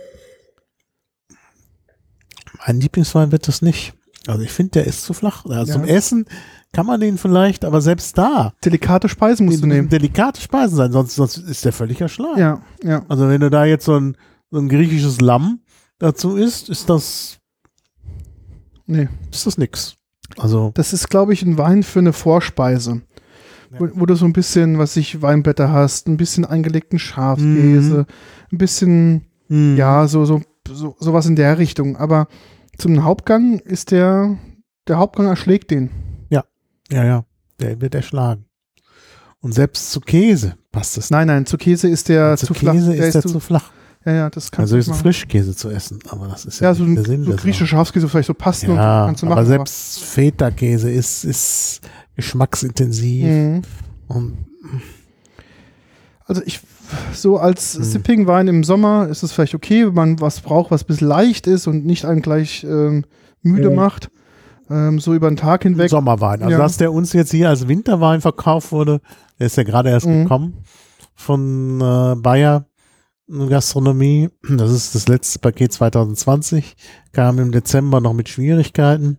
mein Lieblingswein wird das nicht. Also ich finde, der ist zu flach. Also Ja. zum Essen kann man den vielleicht, aber selbst da Delikate Speisen musst du müssen nehmen. delikate Speisen sein, sonst, sonst ist der völlig erschlagen. Ja, ja. Also wenn du da jetzt so ein, so ein griechisches Lamm dazu isst, ist das, Nee. ist das nix. Also Das ist, glaube ich, ein Wein für eine Vorspeise. Ja. Wo, wo du so ein bisschen, was ich, Weinblätter hast, ein bisschen eingelegten Schafskäse, ein bisschen, mhm. ja, so, so, so, sowas in der Richtung. Aber zum Hauptgang ist der, der Hauptgang erschlägt den. Ja, ja, der wird erschlagen. Und selbst zu Käse passt es. Nein, nein, zu Käse ist der zu zu Käse flach. ist Der der, ist zu zu, flach. ja, ja, das kannst Also du ist ein machen. Frischkäse zu essen, aber das ist ja, Ja, so nicht ein, der Sinn so der griechischer Sache. Schafskäse vielleicht so passen und Ja, kannst du aber machen. selbst Feta-Käse ist, ist geschmacksintensiv. Mhm. Und Also ich, so als Hm. Sipping-Wein im Sommer ist es vielleicht okay, wenn man was braucht, was ein bisschen leicht ist und nicht einen gleich ähm, müde Ja. macht. Ähm, so über den Tag hinweg. Sommerwein. Also Ja. dass der uns jetzt hier als Winterwein verkauft wurde, der ist ja gerade erst Mhm. gekommen von äh, Bayer Gastronomie. Das ist das letzte Paket zwanzig zwanzig. Kam im Dezember noch mit Schwierigkeiten.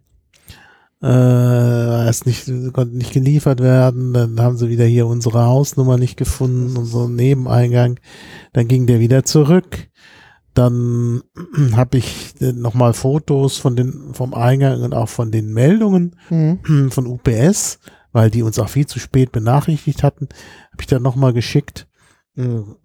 Äh, erst nicht, konnte nicht geliefert werden. Dann haben sie wieder hier unsere Hausnummer nicht gefunden, unseren Nebeneingang. Dann ging der wieder zurück. Dann habe ich nochmal Fotos von den, vom Eingang und auch von den Meldungen Mhm. von U P S, weil die uns auch viel zu spät benachrichtigt hatten, habe ich dann nochmal geschickt und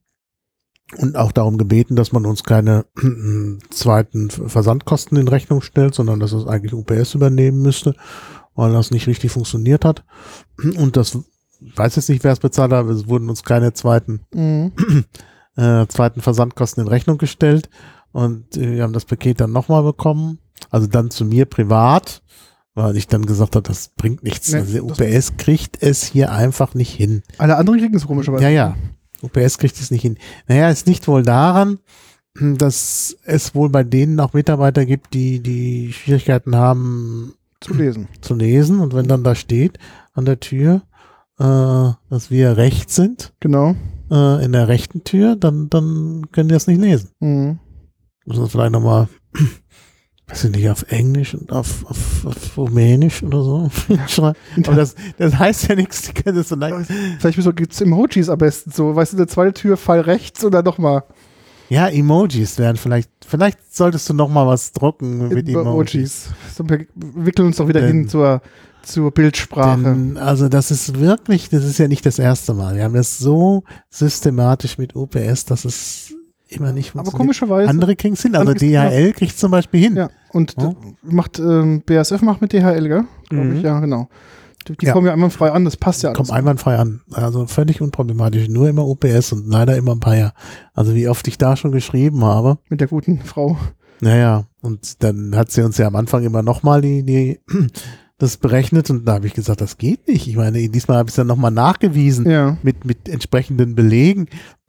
auch darum gebeten, dass man uns keine zweiten Versandkosten in Rechnung stellt, sondern dass es eigentlich U P S übernehmen müsste, weil das nicht richtig funktioniert hat. Und das, ich weiß jetzt nicht, wer es bezahlt hat, aber es wurden uns keine zweiten Mhm. äh, zweiten Versandkosten in Rechnung gestellt und äh, wir haben das Paket dann nochmal bekommen, also dann zu mir privat, weil ich dann gesagt habe, das bringt nichts. Nee, also der das- U P S kriegt es hier einfach nicht hin. Alle anderen kriegen es komischerweise. Ja, ja, U P S kriegt es nicht hin. Naja, es liegt wohl daran, dass es wohl bei denen auch Mitarbeiter gibt, die die Schwierigkeiten haben Zu lesen. zu lesen und wenn dann da steht an der Tür, äh, dass wir rechts sind, Genau. äh, in der rechten Tür, dann, dann können die das nicht lesen. Mhm. Müssen wir vielleicht nochmal, weiß ich nicht, auf Englisch und auf, auf, auf Rumänisch oder so schreiben. Aber das, das heißt ja nichts, die können das so leicht. Vielleicht gibt es Emojis am besten so. Weißt du, eine zweite Tür, Fall rechts oder nochmal Ja, Emojis wären vielleicht, vielleicht solltest du nochmal was drucken mit Emojis. Emojis. So, wir wickeln uns doch wieder Denn- hin zur, zur Bildsprache. Denn, also das ist wirklich, das ist ja nicht das erste Mal. Wir haben das so systematisch mit U P S, dass es immer nicht Aber funktioniert. komischerweise. Andere kriegen es hin, also andere D H L kriegt zum Beispiel hin. Ja, und Ja. d- macht ähm, B A S F macht mit D H L, gell? Glaube Mhm. ich, ja, genau. Die, die Ja. kommen ja einmal frei an, das passt ja alles. Kommt einwandfrei an. Also völlig unproblematisch. Nur immer U P S und leider immer Bayer. Also wie oft ich da schon geschrieben habe. Mit der guten Frau. Naja, und dann hat sie uns ja am Anfang immer nochmal die, die, das berechnet und da habe ich gesagt, das geht nicht. Ich meine, diesmal habe ich es dann nochmal nachgewiesen Ja. mit, mit entsprechenden Belegen.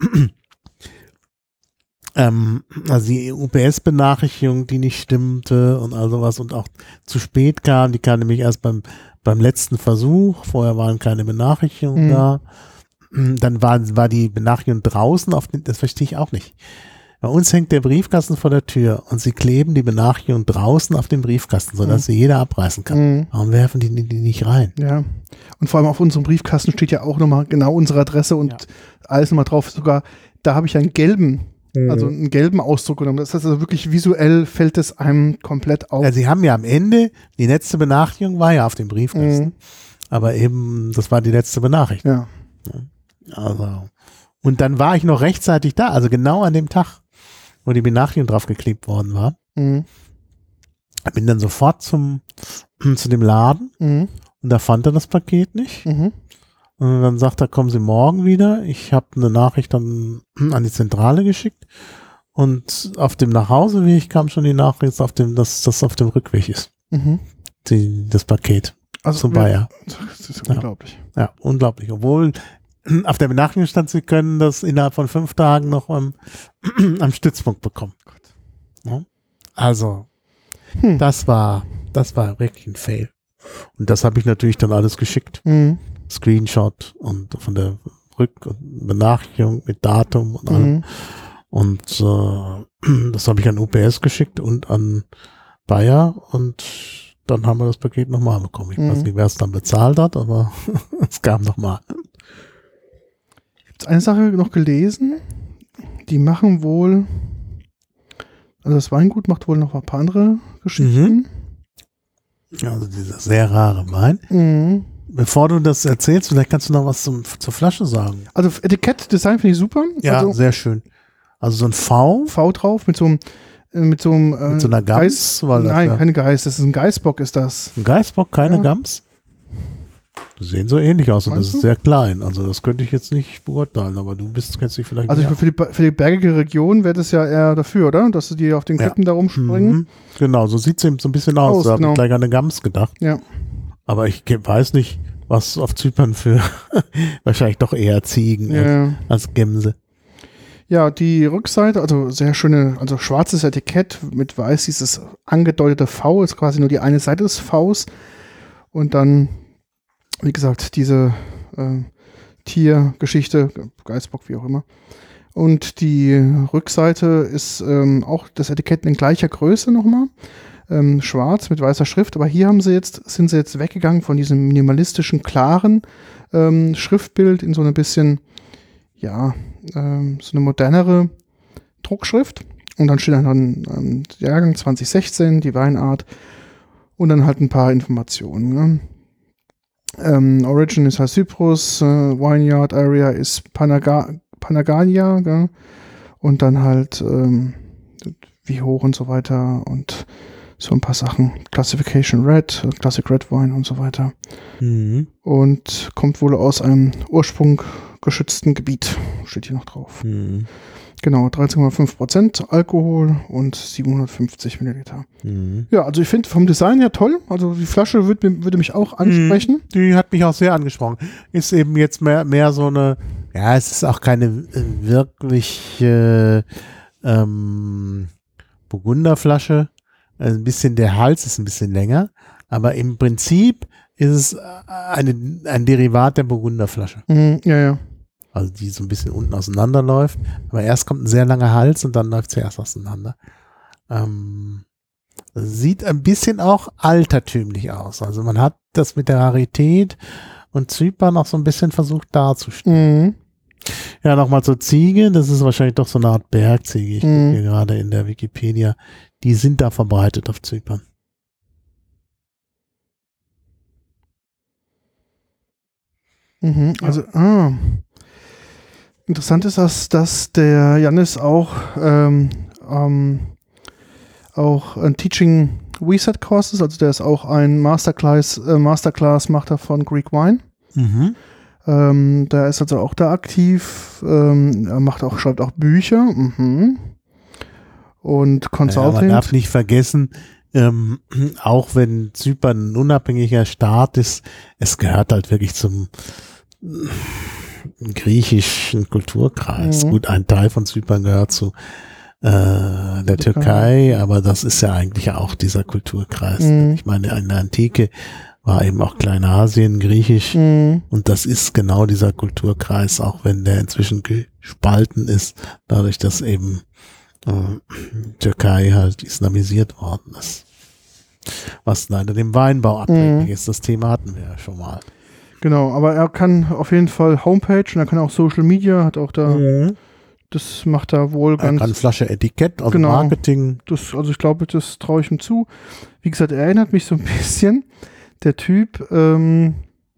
ähm, also die U P S-Benachrichtigung, die nicht stimmte und all sowas und auch zu spät kam, die kam nämlich erst beim, beim letzten Versuch, vorher waren keine Benachrichtigungen Mhm. da. Dann war, war die Benachrichtigung draußen, auf den, das verstehe ich auch nicht. Bei uns hängt der Briefkasten vor der Tür und sie kleben die Benachrichtigung draußen auf den Briefkasten, sodass Mhm. sie jeder abreißen kann. Mhm. Warum werfen die die nicht rein? Ja. Und vor allem auf unserem Briefkasten steht ja auch nochmal genau unsere Adresse und Ja. alles nochmal drauf. Sogar, da habe ich einen gelben, Mhm. also einen gelben Ausdruck genommen. Das heißt also wirklich visuell fällt es einem komplett auf. Ja, sie haben ja am Ende, die letzte Benachrichtigung war ja auf dem Briefkasten, Mhm. aber eben, das war die letzte Benachrichtigung. Ja. Also. Und dann war ich noch rechtzeitig da, also genau an dem Tag, wo die Benachrichtigung draufgeklebt worden war. Mhm. Bin dann sofort zum, zu dem Laden Mhm. und da fand er das Paket nicht. Mhm. Und dann sagt er, kommen Sie morgen wieder. Ich habe eine Nachricht dann an die Zentrale geschickt und auf dem Nachhauseweg kam schon die Nachricht, auf dem, dass das auf dem Rückweg ist, Mhm. die, das Paket Also zum wir- Bayer. Das ist Ja. unglaublich. Ja, unglaublich. Obwohl auf der Benachrichtigung stand, Sie können das innerhalb von fünf Tagen noch am, am Stützpunkt bekommen. Ja. Also, Hm. das war, das war wirklich ein Fail. Und das habe ich natürlich dann alles geschickt. Mhm. Screenshot und von der Rück- und Benachrichtigung mit Datum und allem. Mhm. Und äh, das habe ich an U P S geschickt und an Bayer und dann haben wir das Paket nochmal bekommen. Ich Mhm. weiß nicht, wer es dann bezahlt hat, aber es kam nochmal. Jetzt eine Sache noch gelesen. Die machen wohl, also das Weingut macht wohl noch ein paar andere Geschichten. Also dieser sehr rare Wein. Mhm. Bevor du das erzählst, vielleicht kannst du noch was zum, zur Flasche sagen. Also Etikett-Design finde ich super. Ja, also, sehr schön. Also so ein V. V drauf mit so einem äh, mit so einem äh, Mit so einer Gams? Geist, Weil das nein, ja- keine Geist, das ist ein Geißbock, ist das. Ein Geißbock, keine Ja. Gams? Die sehen so ähnlich aus und Meinst das ist du? sehr klein. Also das könnte ich jetzt nicht beurteilen, aber du bist, kennst dich vielleicht Also mehr. ich, für, die, Ba- für die bergige Region wäre das ja eher dafür, oder? Dass sie die auf den Ja. Klippen da rumspringen. Mhm. Genau, so sieht es eben so ein bisschen aus. Aus, Da habe genau. ich gleich an eine Gams gedacht. Ja. Aber ich ge- weiß nicht, was auf Zypern für wahrscheinlich doch eher Ziegen als, Ja. als Gämse. Ja, die Rückseite, also sehr schöne, also schwarzes Etikett mit weiß, dieses angedeutete V, ist quasi nur die eine Seite des Vs. Und dann, wie gesagt, diese äh, Tiergeschichte, Geißbock, wie auch immer. Und die Rückseite ist ähm, auch das Etikett in gleicher Größe nochmal. Ähm, schwarz mit weißer Schrift, aber hier haben sie jetzt, sind sie jetzt weggegangen von diesem minimalistischen, klaren ähm, Schriftbild in so ein bisschen, ja, ähm, so eine modernere Druckschrift. Und dann steht dann ähm, Jahrgang zwanzig sechzehn, die Weinart und dann halt ein paar Informationen. Ne? Ähm, Origin ist halt Cyprus, äh, Vineyard Area ist Panaga Panagania, gell? Und dann halt ähm, wie hoch und so weiter und so ein paar Sachen. Classification Red, Classic Red Wine und so weiter. Mhm. Und kommt wohl aus einem ursprunggeschützten Gebiet, steht hier noch drauf. Mhm. Genau, dreizehn Komma fünf Prozent Alkohol und siebenhundertfünfzig Milliliter. Mhm. Ja, also ich finde vom Design her toll. Also die Flasche würd, würde mich auch ansprechen. Die hat mich auch sehr angesprochen. Ist eben jetzt mehr, mehr so eine, ja, es ist auch keine äh, wirklich äh, ähm, Burgunderflasche. Also ein bisschen, der Hals ist ein bisschen länger, aber im Prinzip ist es eine, ein Derivat der Burgunderflasche. Mhm, ja, ja. Also die so ein bisschen unten auseinanderläuft. Aber erst kommt ein sehr langer Hals und dann läuft sie erst auseinander. Ähm, sieht ein bisschen auch altertümlich aus. Also man hat das mit der Rarität und Zypern auch so ein bisschen versucht darzustellen. Mhm. Ja, nochmal zur Ziege. Das ist wahrscheinlich doch so eine Art Bergziege. Ich Mhm. gucke hier gerade in der Wikipedia. Die sind da verbreitet auf Zypern. Mhm. Also, ah. Interessant ist, dass, dass der Jannis auch, ähm, ähm, auch ein Teaching Reset Course ist. Also der ist auch ein Masterclass, äh, Masterclass-Macher von Greek Wine. Mhm. Ähm, der ist also auch da aktiv. Ähm, er macht auch, schreibt auch Bücher. Mhm. Und Ja, Consulting. man darf nicht vergessen, ähm, auch wenn Zypern ein unabhängiger Staat ist, es gehört halt wirklich zum äh, griechischen Kulturkreis. Mhm. Gut, ein Teil von Zypern gehört zu äh, der Türkei, aber das ist ja eigentlich auch dieser Kulturkreis. Mhm. Ich meine, in der Antike war eben auch Kleinasien griechisch Mhm. und das ist genau dieser Kulturkreis, auch wenn der inzwischen gespalten ist, dadurch, dass eben äh, Türkei halt islamisiert worden ist. Was leider dem Weinbau abhängig Mhm. ist. Das Thema hatten wir ja schon mal. Genau, aber er kann auf jeden Fall Homepage und er kann auch Social Media, hat auch da, das macht er wohl Er ganz. kann Flasche Etikett, also Genau. Marketing. Das, also ich glaube, das traue ich ihm zu. Wie gesagt, er erinnert mich so ein bisschen, der Typ, ähm,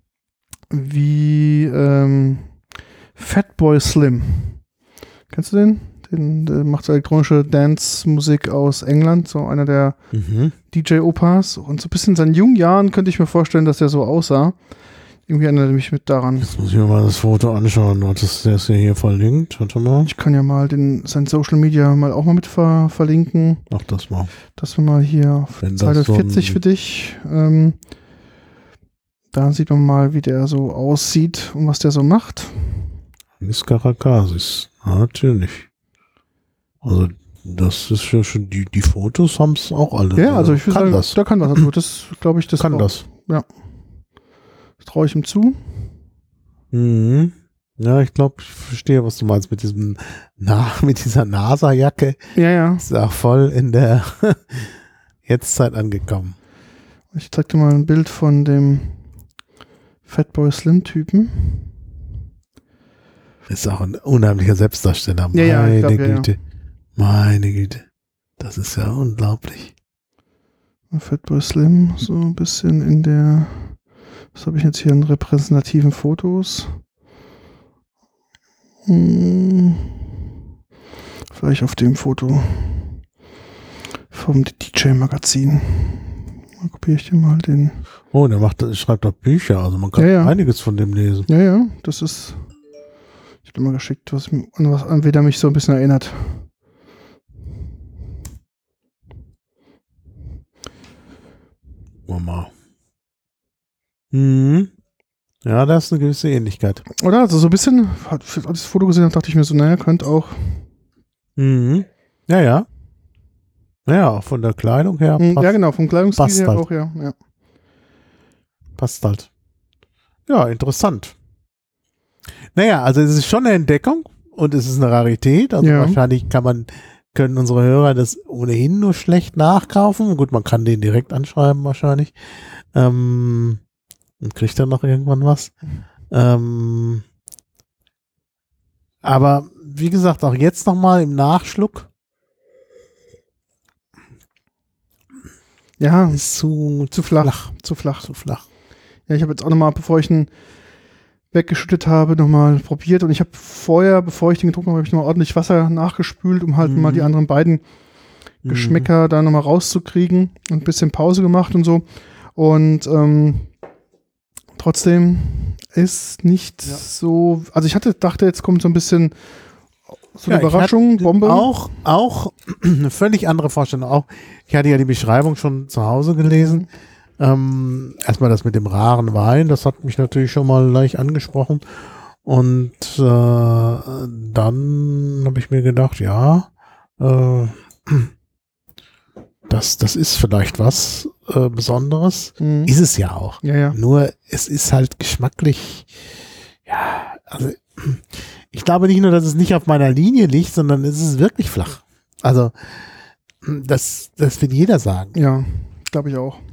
wie ähm, Fatboy Slim. Kennst du den? Den, der macht so elektronische Dance-Musik aus England, so einer der Mhm. D J-Opas. Und so ein bisschen in seinen jungen Jahren könnte ich mir vorstellen, dass der so aussah. Irgendwie erinnert er mich mit daran. Jetzt muss ich mir mal das Foto anschauen. Das ist, der ist ja hier verlinkt. Warte mal. Ich kann ja mal den, sein Social Media mal auch mal mit ver, verlinken. Mach das mal. Das wir mal hier auf Wenn das Seite so ein- vierzig für dich. Ähm, da sieht man mal, wie der so aussieht und was der so macht. Miskarakasis. Natürlich. Also, das ist ja schon, die, die Fotos haben es auch alle. Ja, also ich würde kann sagen, das. der kann das. Also das glaube ich, das Kann auch. das. Das traue ich ihm zu. Mhm. Ja, ich glaube, ich verstehe, was du meinst mit diesem, na, mit dieser NASA-Jacke. Ja, ja. Ist auch voll in der Jetztzeit angekommen. Ich zeig dir mal ein Bild von dem Fatboy Slim-Typen. Ist auch ein unheimlicher Selbstdarsteller. Ja, ja, ich Meine glaub, ja, Güte. Meine Güte. Das ist ja unglaublich. Fatboy Slim, so ein bisschen in der, was habe ich jetzt hier an repräsentativen Fotos? Hm, vielleicht auf dem Foto vom D J-Magazin. Mal kopiere ich dir mal den. Oh, der macht, schreibt doch Bücher, also man kann Ja, ja. einiges von dem lesen. Ja, ja, das ist, ich habe dir mal geschickt, was, an was an wen er mich so ein bisschen erinnert. Mama. Mhm. Ja, da ist eine gewisse Ähnlichkeit. Oder? Also so ein bisschen, als ich das Foto gesehen habe, dachte ich mir so, naja, könnte auch. Mhm. Ja, ja. Naja, auch von der Kleidung her. Hm, Passt, ja, genau, vom Kleidungsstil passt her halt. auch, ja, ja. Passt halt. Ja, interessant. Naja, also es ist schon eine Entdeckung und es ist eine Rarität. Also Ja. wahrscheinlich kann man, können unsere Hörer das ohnehin nur schlecht nachkaufen. Gut, man kann den direkt anschreiben wahrscheinlich. Ähm, und kriegt dann noch irgendwann was. Ähm, aber wie gesagt, auch jetzt nochmal im Nachschluck Ja, ist zu, zu flach, flach. zu flach. Zu flach. Ja, ich habe jetzt auch nochmal, bevor ich ihn weggeschüttet habe, nochmal probiert und ich habe vorher, bevor ich den getrunken habe, habe ich nochmal ordentlich Wasser nachgespült, um halt Mhm. mal die anderen beiden Geschmäcker Mhm. da nochmal rauszukriegen und ein bisschen Pause gemacht und so. Und ähm, trotzdem ist nicht Ja. so, also ich hatte, dachte, jetzt kommt so ein bisschen so eine Ja, ich Überraschung, hatte Bombe. Auch, auch eine völlig andere Vorstellung. Auch, ich hatte ja die Beschreibung schon zu Hause gelesen. Ähm, erstmal das mit dem raren Wein, das hat mich natürlich schon mal leicht angesprochen. Und äh, dann habe ich mir gedacht, ja, äh, das, das ist vielleicht was äh, Besonderes. Mhm. Ist es ja auch. Ja, ja. Nur es ist halt geschmacklich, ja, also ich glaube nicht nur, dass es nicht auf meiner Linie liegt, sondern es ist wirklich flach. Also das, das wird jeder sagen. Ja, glaube ich auch.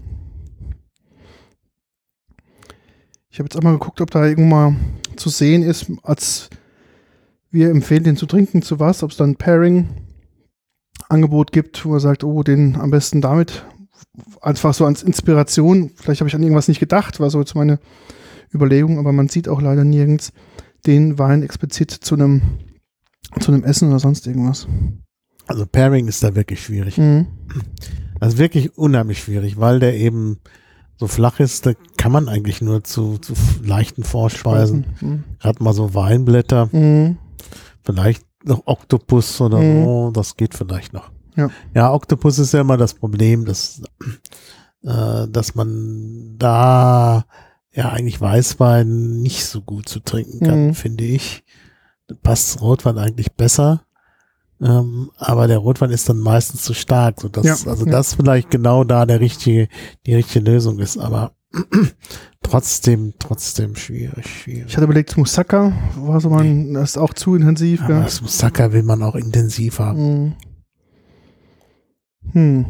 Ich habe jetzt auch mal geguckt, ob da irgendwo mal zu sehen ist, als wir empfehlen, den zu trinken, zu was, ob es dann ein Pairing-Angebot gibt, wo er sagt, oh, den am besten damit, einfach so als Inspiration. Vielleicht habe ich an irgendwas nicht gedacht, war so jetzt meine Überlegung, aber man sieht auch leider nirgends den Wein explizit zu einem zu einem Essen oder sonst irgendwas. Also Pairing ist da wirklich schwierig. Mhm. Also wirklich unheimlich schwierig, weil der eben so flach ist, da kann man eigentlich nur zu, zu leichten Vorspeisen, Mhm. gerade mal so Weinblätter, Mhm. vielleicht noch Oktopus oder Mhm. so, das geht vielleicht noch. Ja. Ja, Oktopus ist ja immer das Problem, dass, äh, dass man da ja eigentlich Weißwein nicht so gut zu trinken kann, Mhm. finde ich. Da passt Rotwein eigentlich besser. Ähm, aber der Rotwein ist dann meistens zu stark, sodass, Ja, also ja. das vielleicht genau da der richtige, die richtige Lösung ist, aber trotzdem, trotzdem schwierig, schwierig. Ich hatte überlegt, Moussaka war so mein, das ist auch zu intensiv. Aber Ja. das Moussaka will man auch intensiv haben. Hm. Hm.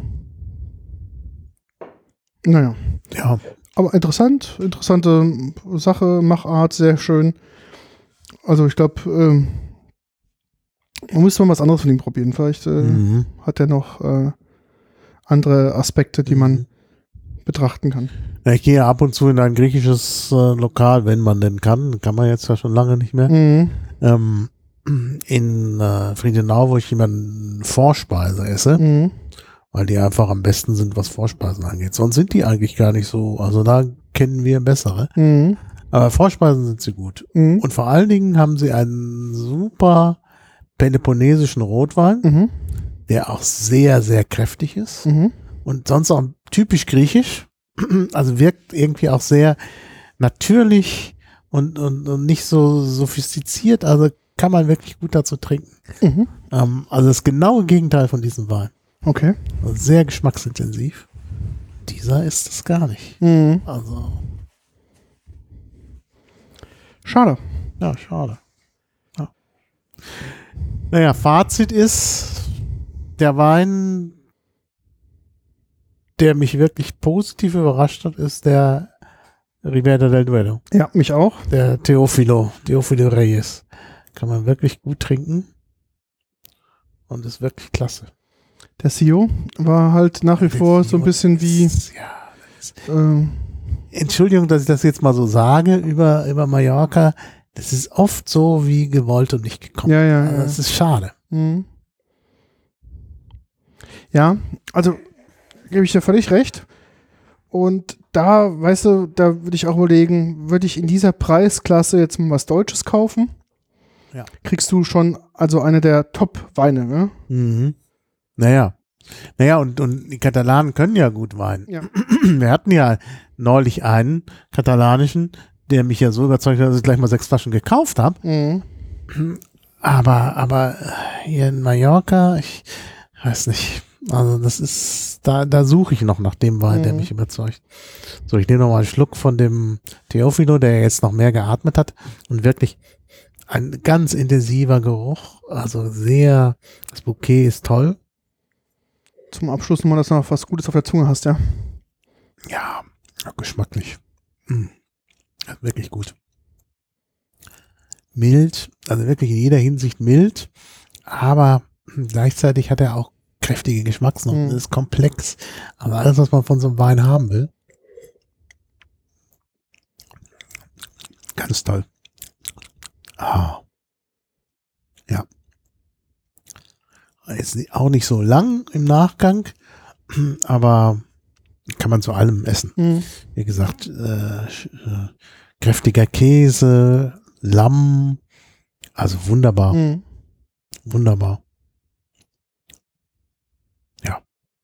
Naja. Ja, Aber interessant, interessante Sache, Machart, sehr schön. Also ich glaube, ähm, man müsste mal was anderes von ihm probieren. Vielleicht äh, mhm. hat er noch äh, andere Aspekte, die man Mhm. betrachten kann. Ja, ich gehe ab und zu in ein griechisches äh, Lokal, wenn man denn kann. Kann man jetzt ja schon lange nicht mehr. Mhm. Ähm, in äh, Friedenau, wo ich jemanden Vorspeise esse, Mhm. weil die einfach am besten sind, was Vorspeisen angeht. Sonst sind die eigentlich gar nicht so, also da kennen wir bessere. Mhm. Aber Vorspeisen sind sie gut. Mhm. Und vor allen Dingen haben sie einen super peloponnesischen Rotwein, Mhm. der auch sehr, sehr kräftig ist Mhm. und sonst auch typisch griechisch. Also wirkt irgendwie auch sehr natürlich und, und, und nicht so sophistiziert. Also kann man wirklich gut dazu trinken. Mhm. Ähm, also das genaue Gegenteil von diesem Wein. Okay. Also sehr geschmacksintensiv. Dieser ist es gar nicht. Mhm. Also, Schade. ja, schade. Ja. Naja, Fazit ist, der Wein, der mich wirklich positiv überrascht hat, ist der Ribera del Duero. Ja, mich auch. Der Teofilo, Teofilo Reyes. Kann man wirklich gut trinken. Und ist wirklich klasse. Der C E O war halt nach wie vor so ein bisschen wie. Ja, das, Äh, Entschuldigung, dass ich das jetzt mal so sage über, über Mallorca. Das ist oft so wie gewollt und nicht gekommen. ja, ja, Also ja. das ist schade. Mhm. Ja, also gebe ich dir völlig recht. Und da, weißt du, da würde ich auch überlegen, würde ich in dieser Preisklasse jetzt mal was Deutsches kaufen? Ja. Kriegst du schon also eine der Top-Weine, ne? Mhm. Naja. Naja, und, und die Katalanen können ja gut Wein. Ja. Wir hatten ja neulich einen katalanischen, der mich ja so überzeugt hat, dass ich gleich mal sechs Flaschen gekauft habe. Mhm. Aber, aber hier in Mallorca, ich weiß nicht. Also das ist, da, da suche ich noch nach dem Wein, der Mhm. mich überzeugt. So, ich nehme noch mal einen Schluck von dem Teofilo, der jetzt noch mehr geatmet hat und wirklich ein ganz intensiver Geruch. Also sehr, das Bouquet ist toll. Zum Abschluss nochmal, dass du noch was Gutes auf der Zunge hast, ja? Ja, geschmacklich. Mm. Wirklich gut. Mild, also wirklich in jeder Hinsicht mild, aber gleichzeitig hat er auch kräftige Geschmacksnoten, Mhm. ist komplex. Aber alles, was man von so einem Wein haben will, ganz toll. Ah. Ja. Ist auch nicht so lang im Nachgang, aber kann man zu allem essen. Mhm. Wie gesagt, äh, äh, kräftiger Käse, Lamm, also wunderbar, Mhm. wunderbar. Ja.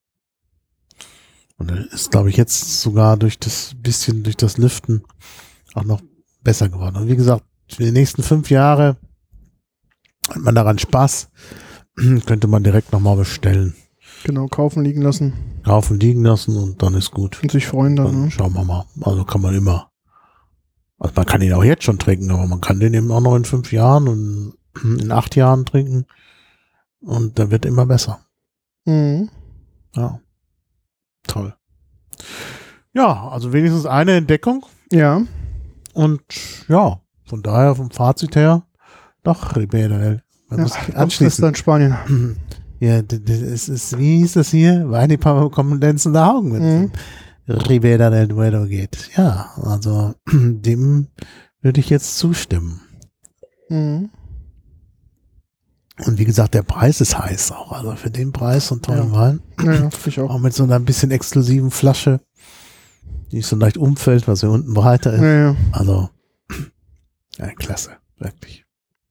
Und er ist, glaube ich, jetzt sogar durch das bisschen, durch das Lüften auch noch besser geworden. Und wie gesagt, für die nächsten fünf Jahre hat man daran Spaß, könnte man direkt nochmal bestellen. Genau, kaufen, liegen lassen Kaufen, liegen lassen und dann ist gut. und sich freuen dann, Dann ne? schauen wir mal. Also kann man immer. Also man kann ihn auch jetzt schon trinken, aber man kann den eben auch noch in fünf Jahren und in acht Jahren trinken. Und der wird immer besser. Mhm. Ja. Toll. Ja, also wenigstens eine Entdeckung. Ja, Und ja, von daher vom Fazit her, doch, Ribera del. Man ja muss sich Schwester anschließen. in Spanien. Ja, d- d- es ist, wie hieß das hier? Wein, die Papa bekommen glänzende Augen, wenn Mhm. es um Ribera del Duero geht. Ja, also dem würde ich jetzt zustimmen. Mhm. Und wie gesagt, der Preis ist heiß auch. Also für den Preis so einen tollen Ja. Wein. Naja, ich auch. Auch mit so einer ein bisschen exklusiven Flasche, die nicht so leicht umfällt, was hier unten breiter ist. Ja, ja. Also, ja, klasse, wirklich.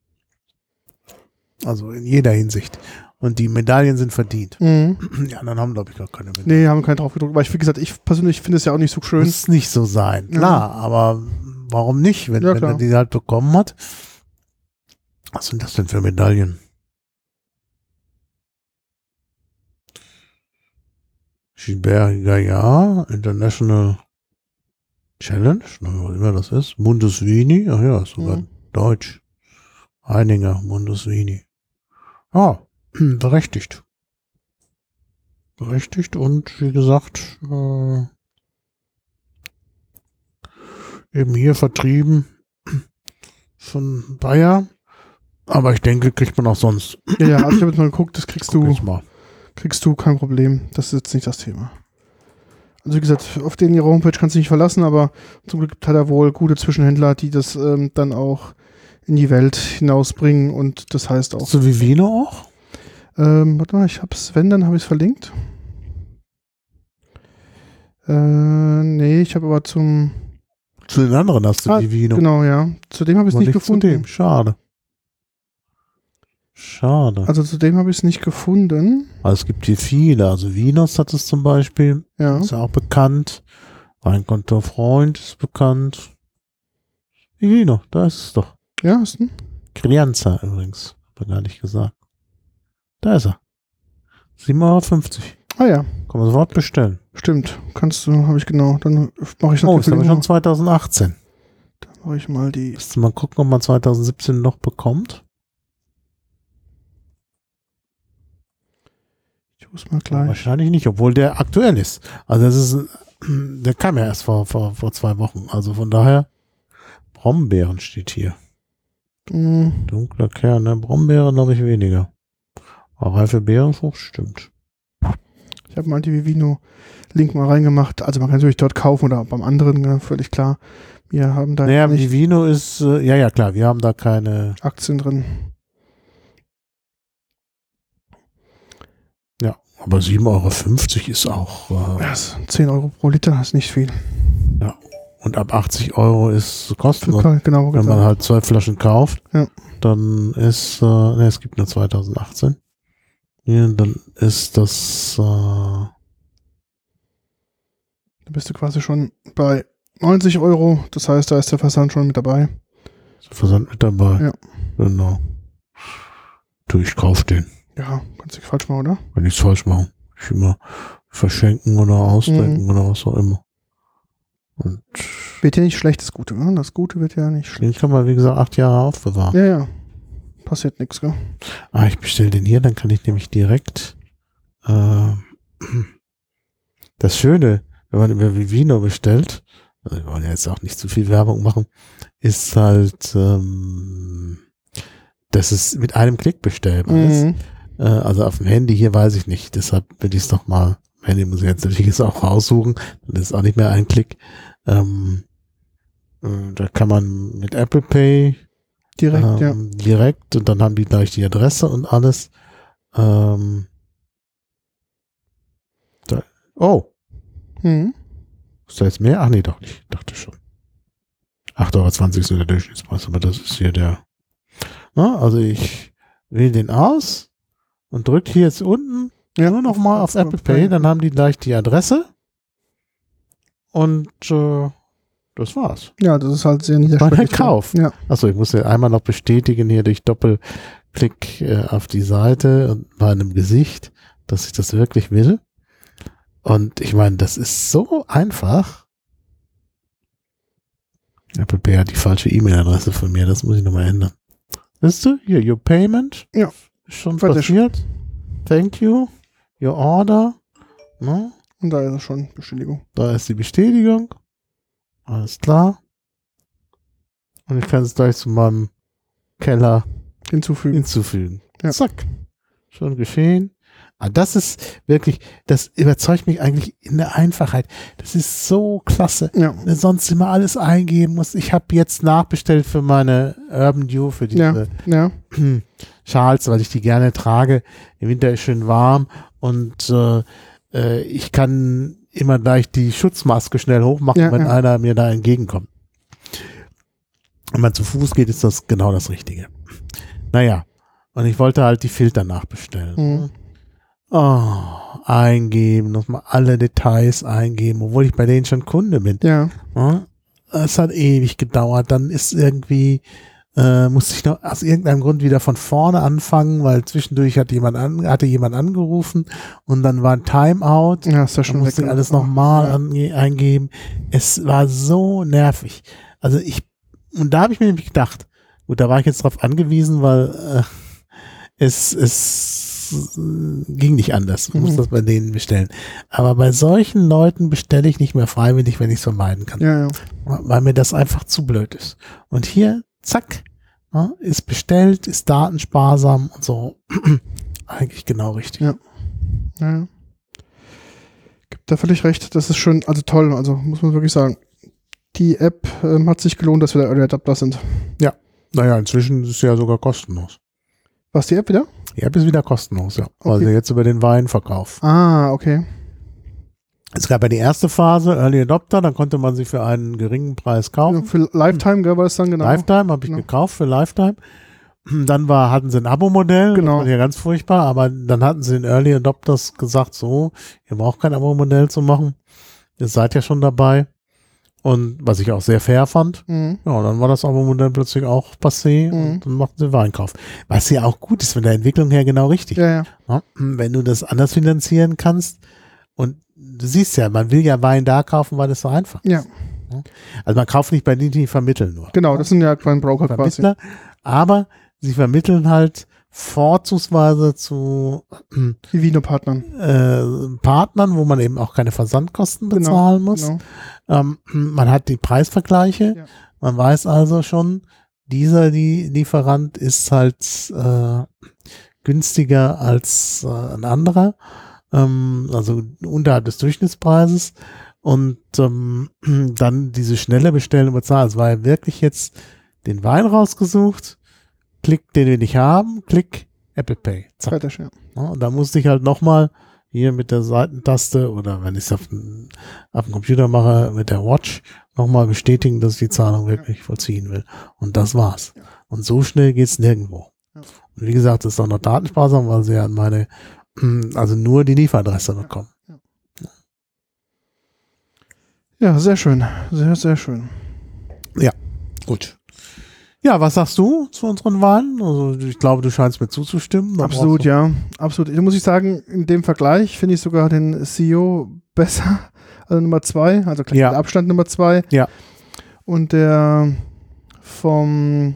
Also in jeder Hinsicht. Und die Medaillen sind verdient. Mhm. Die anderen haben, glaube ich, gar keine Medaillen. Nee, haben keinen drauf gedruckt. Aber ich, wie gesagt, ich persönlich finde es ja auch nicht so schön. Muss nicht so sein. Ja. Klar, aber warum nicht, wenn, Ja, wenn er klar. die halt bekommen hat? Was sind das denn für Medaillen? Gilbert Gaillard, International Challenge, na, was immer das ist. Mundus-Vini, ach ja, ist sogar Mhm. Deutsch. Heininger, Mundus-Vini. Ja, berechtigt. Berechtigt und wie gesagt, äh, eben hier vertrieben von Bayer. Aber ich denke, kriegt man auch sonst. Ja, ja, also ich habe jetzt mal geguckt, das kriegst Guck du, jetzt mal. kriegst du kein Problem. Das ist jetzt nicht das Thema. Also wie gesagt, auf den ihre Homepage kannst du nicht verlassen, aber zum Glück hat er wohl gute Zwischenhändler, die das ähm, dann auch in die Welt hinausbringen und das heißt auch. So wie Vino auch? Ähm, warte mal, ich hab's, wenn, dann habe ich es verlinkt. Äh, nee, ich habe aber zum, Zu den anderen hast du Ah, die Vino. genau, ja, zu dem habe ich es Aber nicht nicht zu gefunden. dem. Schade. Schade. Also zu dem habe ich es nicht gefunden. Also es gibt hier viele. Also Vinos hat es zum Beispiel. Ja, Ist ja auch bekannt. Weinkontor Freund ist bekannt. Die Vino, da ist es doch. ja, ist ein. Crianza übrigens. Hab ich gar nicht gesagt. Da ist er. sieben Euro fünfzig. Ah ja, Kann man sofort bestellen. stimmt. Kannst du, habe ich genau. Dann mache ich Oh, natürlich ist aber schon zwanzig achtzehn. Dann mache ich mal die. Müsste mal gucken, ob man zwanzig siebzehn noch bekommt. Ich muss mal gleich. Wahrscheinlich nicht, obwohl der aktuell ist. Also das ist, der kam ja erst vor, vor, vor zwei Wochen. Also von daher, Brombeeren steht hier. Hm, Dunkler Kern, ne? Brombeeren glaube ich weniger. Aber reife Beerenfrucht stimmt. habe mal die Vivino-Link mal reingemacht. Also man kann natürlich dort kaufen oder beim anderen, ja, völlig klar. Wir haben da Naja, nicht Vivino ist, äh, ja, ja, klar, wir haben da keine Aktien drin. Ja, aber sieben Euro fünfzig ist auch. Äh, Ja, ist zehn Euro pro Liter, das ist nicht viel. Ja. Und ab achtzig Euro ist kostenlos. Genau, wenn man halt zwei Flaschen kauft, ja. dann ist, äh, ne, es gibt nur zwanzig achtzehn. Ja, dann ist das. Äh, da bist du quasi schon bei neunzig Euro. Das heißt, da ist der Versand schon mit dabei. ist der Versand mit dabei. Ja. Genau. Du, ich kauf den. Ja, kannst du nicht falsch machen, oder? Wenn ich es falsch mache. Ich immer verschenken oder ausdenken Mhm. oder was auch immer. Und wird ja nicht schlecht, das Gute, ne? Das Gute wird ja nicht den schlecht. kann man, wie gesagt, acht Jahre aufbewahren. Ja, ja. Passiert nichts, gell? Ah, ich bestelle den hier, dann kann ich nämlich direkt äh, das Schöne, wenn man über Vivino bestellt, also wir wollen ja jetzt auch nicht zu viel Werbung machen, ist halt, ähm, dass es mit einem Klick bestellbar ist. Mhm. Äh, also auf dem Handy hier weiß ich nicht, deshalb will ich es doch mal, Handy muss ich jetzt natürlich jetzt auch raussuchen, das ist auch nicht mehr ein Klick. Ähm, äh, da kann man mit Apple Pay Direkt, ja. ähm, direkt und dann haben die gleich die Adresse und alles. Ähm, da, oh, Mhm. ist da jetzt mehr? Ach nee, doch nicht. Dachte schon. acht Euro zwanzig ist nur der Durchschnittspreis, aber das ist hier der. Na, also ich wähle den aus und drücke hier jetzt unten Ja. nur noch mal auf Apple Pay, dann haben die gleich die Adresse und äh, das war's. Ja, das ist halt sehr Mein niederschwellig. Kauf. Ja. Achso, ich muss ja einmal noch bestätigen hier durch Doppelklick äh, auf die Seite und bei einem Gesicht, dass ich das wirklich will. Und ich meine, das ist so einfach. Apple Pay hat die falsche E-Mail-Adresse von mir, das muss ich nochmal ändern. Siehst du? Hier, your payment. Ja. Ist schon Fertig. passiert. Thank you. Your order. No? Und da ist es schon Bestätigung. Da ist die Bestätigung. Alles klar. Und ich kann es gleich zu meinem Keller Hinzufügen. hinzufügen. Ja. Zack. Schon geschehen. Ah, das ist wirklich, das überzeugt mich eigentlich in der Einfachheit. Das ist so klasse. Ja. Wenn du sonst immer alles eingeben musst. Ich habe jetzt nachbestellt für meine Urban Dew, für diese Ja. Ja. Schals, weil ich die gerne trage. Im Winter ist schön warm und äh, äh, ich kann immer gleich die Schutzmaske schnell hochmachen, Ja, wenn ja. einer mir da entgegenkommt. Wenn man zu Fuß geht, ist das genau das Richtige. Naja, und ich wollte halt die Filter nachbestellen. Mhm. Oh, eingeben, nochmal alle Details eingeben, obwohl ich bei denen schon Kunde bin. Ja. Ja, es hat ewig gedauert. Dann ist irgendwie, äh, musste ich noch aus irgendeinem Grund wieder von vorne anfangen, weil zwischendurch hat jemand an, hatte jemand angerufen und dann war ein Timeout. Ja, ist ja Dann schon musste weg. ich alles nochmal Ja. ange- eingeben. Es war so nervig. Also ich, und da habe ich mir nämlich gedacht, gut, da war ich jetzt drauf angewiesen, weil äh, es, es ging nicht anders. Ich muss Mhm. das bei denen bestellen. Aber bei solchen Leuten bestelle ich nicht mehr freiwillig, wenn ich es vermeiden kann. Ja, ja. Weil mir das einfach zu blöd ist. Und hier, zack, ja, ist bestellt, ist datensparsam und so. Eigentlich genau richtig. Ja. Ja. Gibt da völlig recht. Das ist schon, also toll. Also muss man wirklich sagen. Die App ähm, hat sich gelohnt, dass wir da Early Adapter sind. Naja, inzwischen ist es ja sogar kostenlos. Was, die App wieder? Die App ist wieder kostenlos, ja. Weil Okay. sie jetzt über den Weinverkauf. Ah, okay. Es gab ja die erste Phase, Early Adopter, dann konnte man sie für einen geringen Preis kaufen. Ja, für Lifetime, gell, war das dann genau. Lifetime habe ich Genau. gekauft für Lifetime. Dann war, hatten sie ein Abo-Modell, Genau. das war ja ganz furchtbar, aber dann hatten sie den Early Adopters gesagt, so, ihr braucht kein Abo-Modell zu machen, ihr seid ja schon dabei. Und was ich auch sehr fair fand, Mhm. ja, und dann war das Abo-Modell plötzlich auch passé Mhm. und dann machten sie Weinkauf. Was ja auch gut ist, von der Entwicklung her genau richtig. Ja, ja. Ja, wenn du das anders finanzieren kannst und du siehst ja, man will ja Wein da kaufen, weil das so einfach ist. Ja, Also man kauft nicht bei denen, die vermitteln nur. genau. Das sind ja kein Broker quasi. Vermittler, aber sie vermitteln halt vorzugsweise zu Die Vino-Partnern. äh, Partnern, wo man eben auch keine Versandkosten Genau, bezahlen muss. Genau. Ähm, man hat die Preisvergleiche. Ja. Man weiß also schon, dieser die Lieferant ist halt äh, günstiger als äh, ein anderer. ähm, also unterhalb des Durchschnittspreises. Und ähm, dann diese schnelle Bestellung bezahlen. Es war ja wirklich jetzt den Wein rausgesucht, Klick, den wir nicht haben, Klick, Apple Pay. Zack. Fertig, ja. Ja, und da musste ich halt nochmal hier mit der Seitentaste oder wenn ich es auf, dem- auf dem Computer mache, mit der Watch nochmal bestätigen, dass ich die Zahlung wirklich vollziehen will. Und das war's. Ja. Und so schnell geht's nirgendwo. Ja. Und wie gesagt, das ist auch noch datensparsam, weil sie ja an meine, also nur die Lieferadresse bekommen. Ja, sehr schön. Sehr, sehr schön. Gut. Ja, was sagst du zu unseren Wahlen? Also ich glaube, du scheinst mir zuzustimmen. Da Absolut, brauchst du- ja. Absolut. Da muss ich sagen, in dem Vergleich finde ich sogar den C E O besser. Also Nummer zwei, also gleich Ja. mit Abstand Nummer zwei. Ja. Und der vom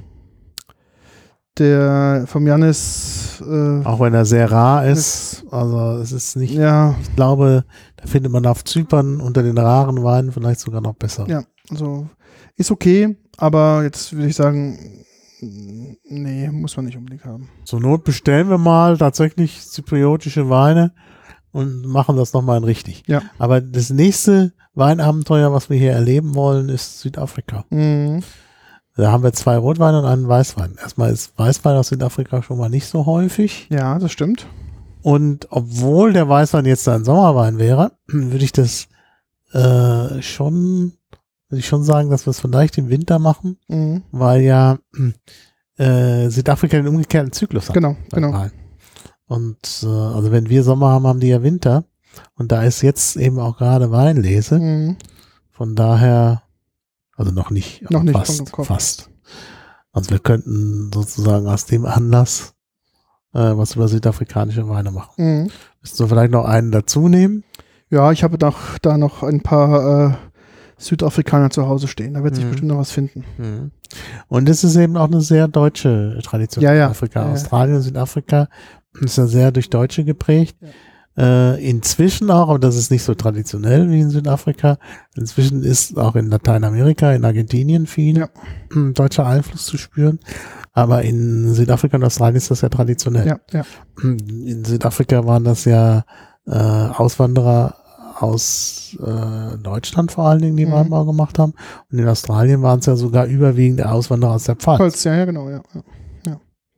der vom Janis äh, Auch wenn er sehr rar ist. ist, Also es ist nicht, ja, ich glaube, da findet man auf Zypern unter den raren Weinen vielleicht sogar noch besser. ja, also ist okay, aber jetzt würde ich sagen, nee, muss man nicht unbedingt haben. Zur Not bestellen wir mal tatsächlich zypriotische Weine und machen das nochmal in richtig. Ja. Aber das nächste Weinabenteuer, was wir hier erleben wollen, ist Südafrika. Mhm. Da haben wir zwei Rotweine und einen Weißwein. Erstmal ist Weißwein aus Südafrika schon mal nicht so häufig. Ja, das stimmt. Und obwohl der Weißwein jetzt ein Sommerwein wäre, würde ich das äh, schon, würde ich schon sagen, dass wir es vielleicht im Winter machen, Mhm. weil ja äh, Südafrika den umgekehrten Zyklus hat. Genau, beim genau. Wein. Und äh, also wenn wir Sommer haben, haben die ja Winter. Und da ist jetzt eben auch gerade Weinlese. Mhm. Von daher, also noch nicht, Noch aber nicht, fast, kommt im Kopf. fast. Also wir könnten sozusagen aus dem Anlass äh, was über südafrikanische Weine machen. Mhm. Müsstest du vielleicht noch einen dazu nehmen? Ja, ich habe noch, da noch ein paar äh, Südafrikaner zu Hause stehen. Da wird sich Mhm. bestimmt noch was finden. Und es ist eben auch eine sehr deutsche Tradition Ja, ja. in Afrika. Ja, ja. Australien und Südafrika ist ja sehr durch Deutsche geprägt. Ja. Äh, inzwischen auch, aber das ist nicht so traditionell wie in Südafrika. Inzwischen ist auch in Lateinamerika, in Argentinien viel Ja. deutscher Einfluss zu spüren. Aber in Südafrika und Australien ist das ja traditionell. Ja, ja. In Südafrika waren das ja äh, Auswanderer aus äh, Deutschland vor allen Dingen, die Mhm. Weinbau gemacht haben. Und in Australien waren es ja sogar überwiegend Auswanderer aus der Pfalz. Holz, ja, ja, genau, ja. Ja, ja.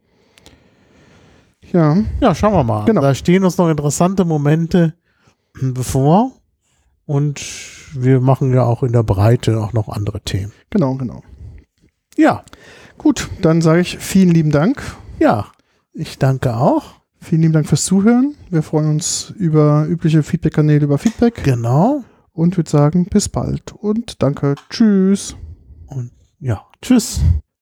ja. Ja, schauen wir mal. Genau. Da stehen uns noch interessante Momente bevor. Und wir machen ja auch in der Breite auch noch andere Themen. Genau, genau. Ja, Gut, dann sage ich vielen lieben Dank. ja. Ich danke auch. Vielen lieben Dank fürs Zuhören. Wir freuen uns über übliche Feedback-Kanäle, über Feedback Genau. und würde sagen, bis bald und danke. Tschüss. Und ja, tschüss.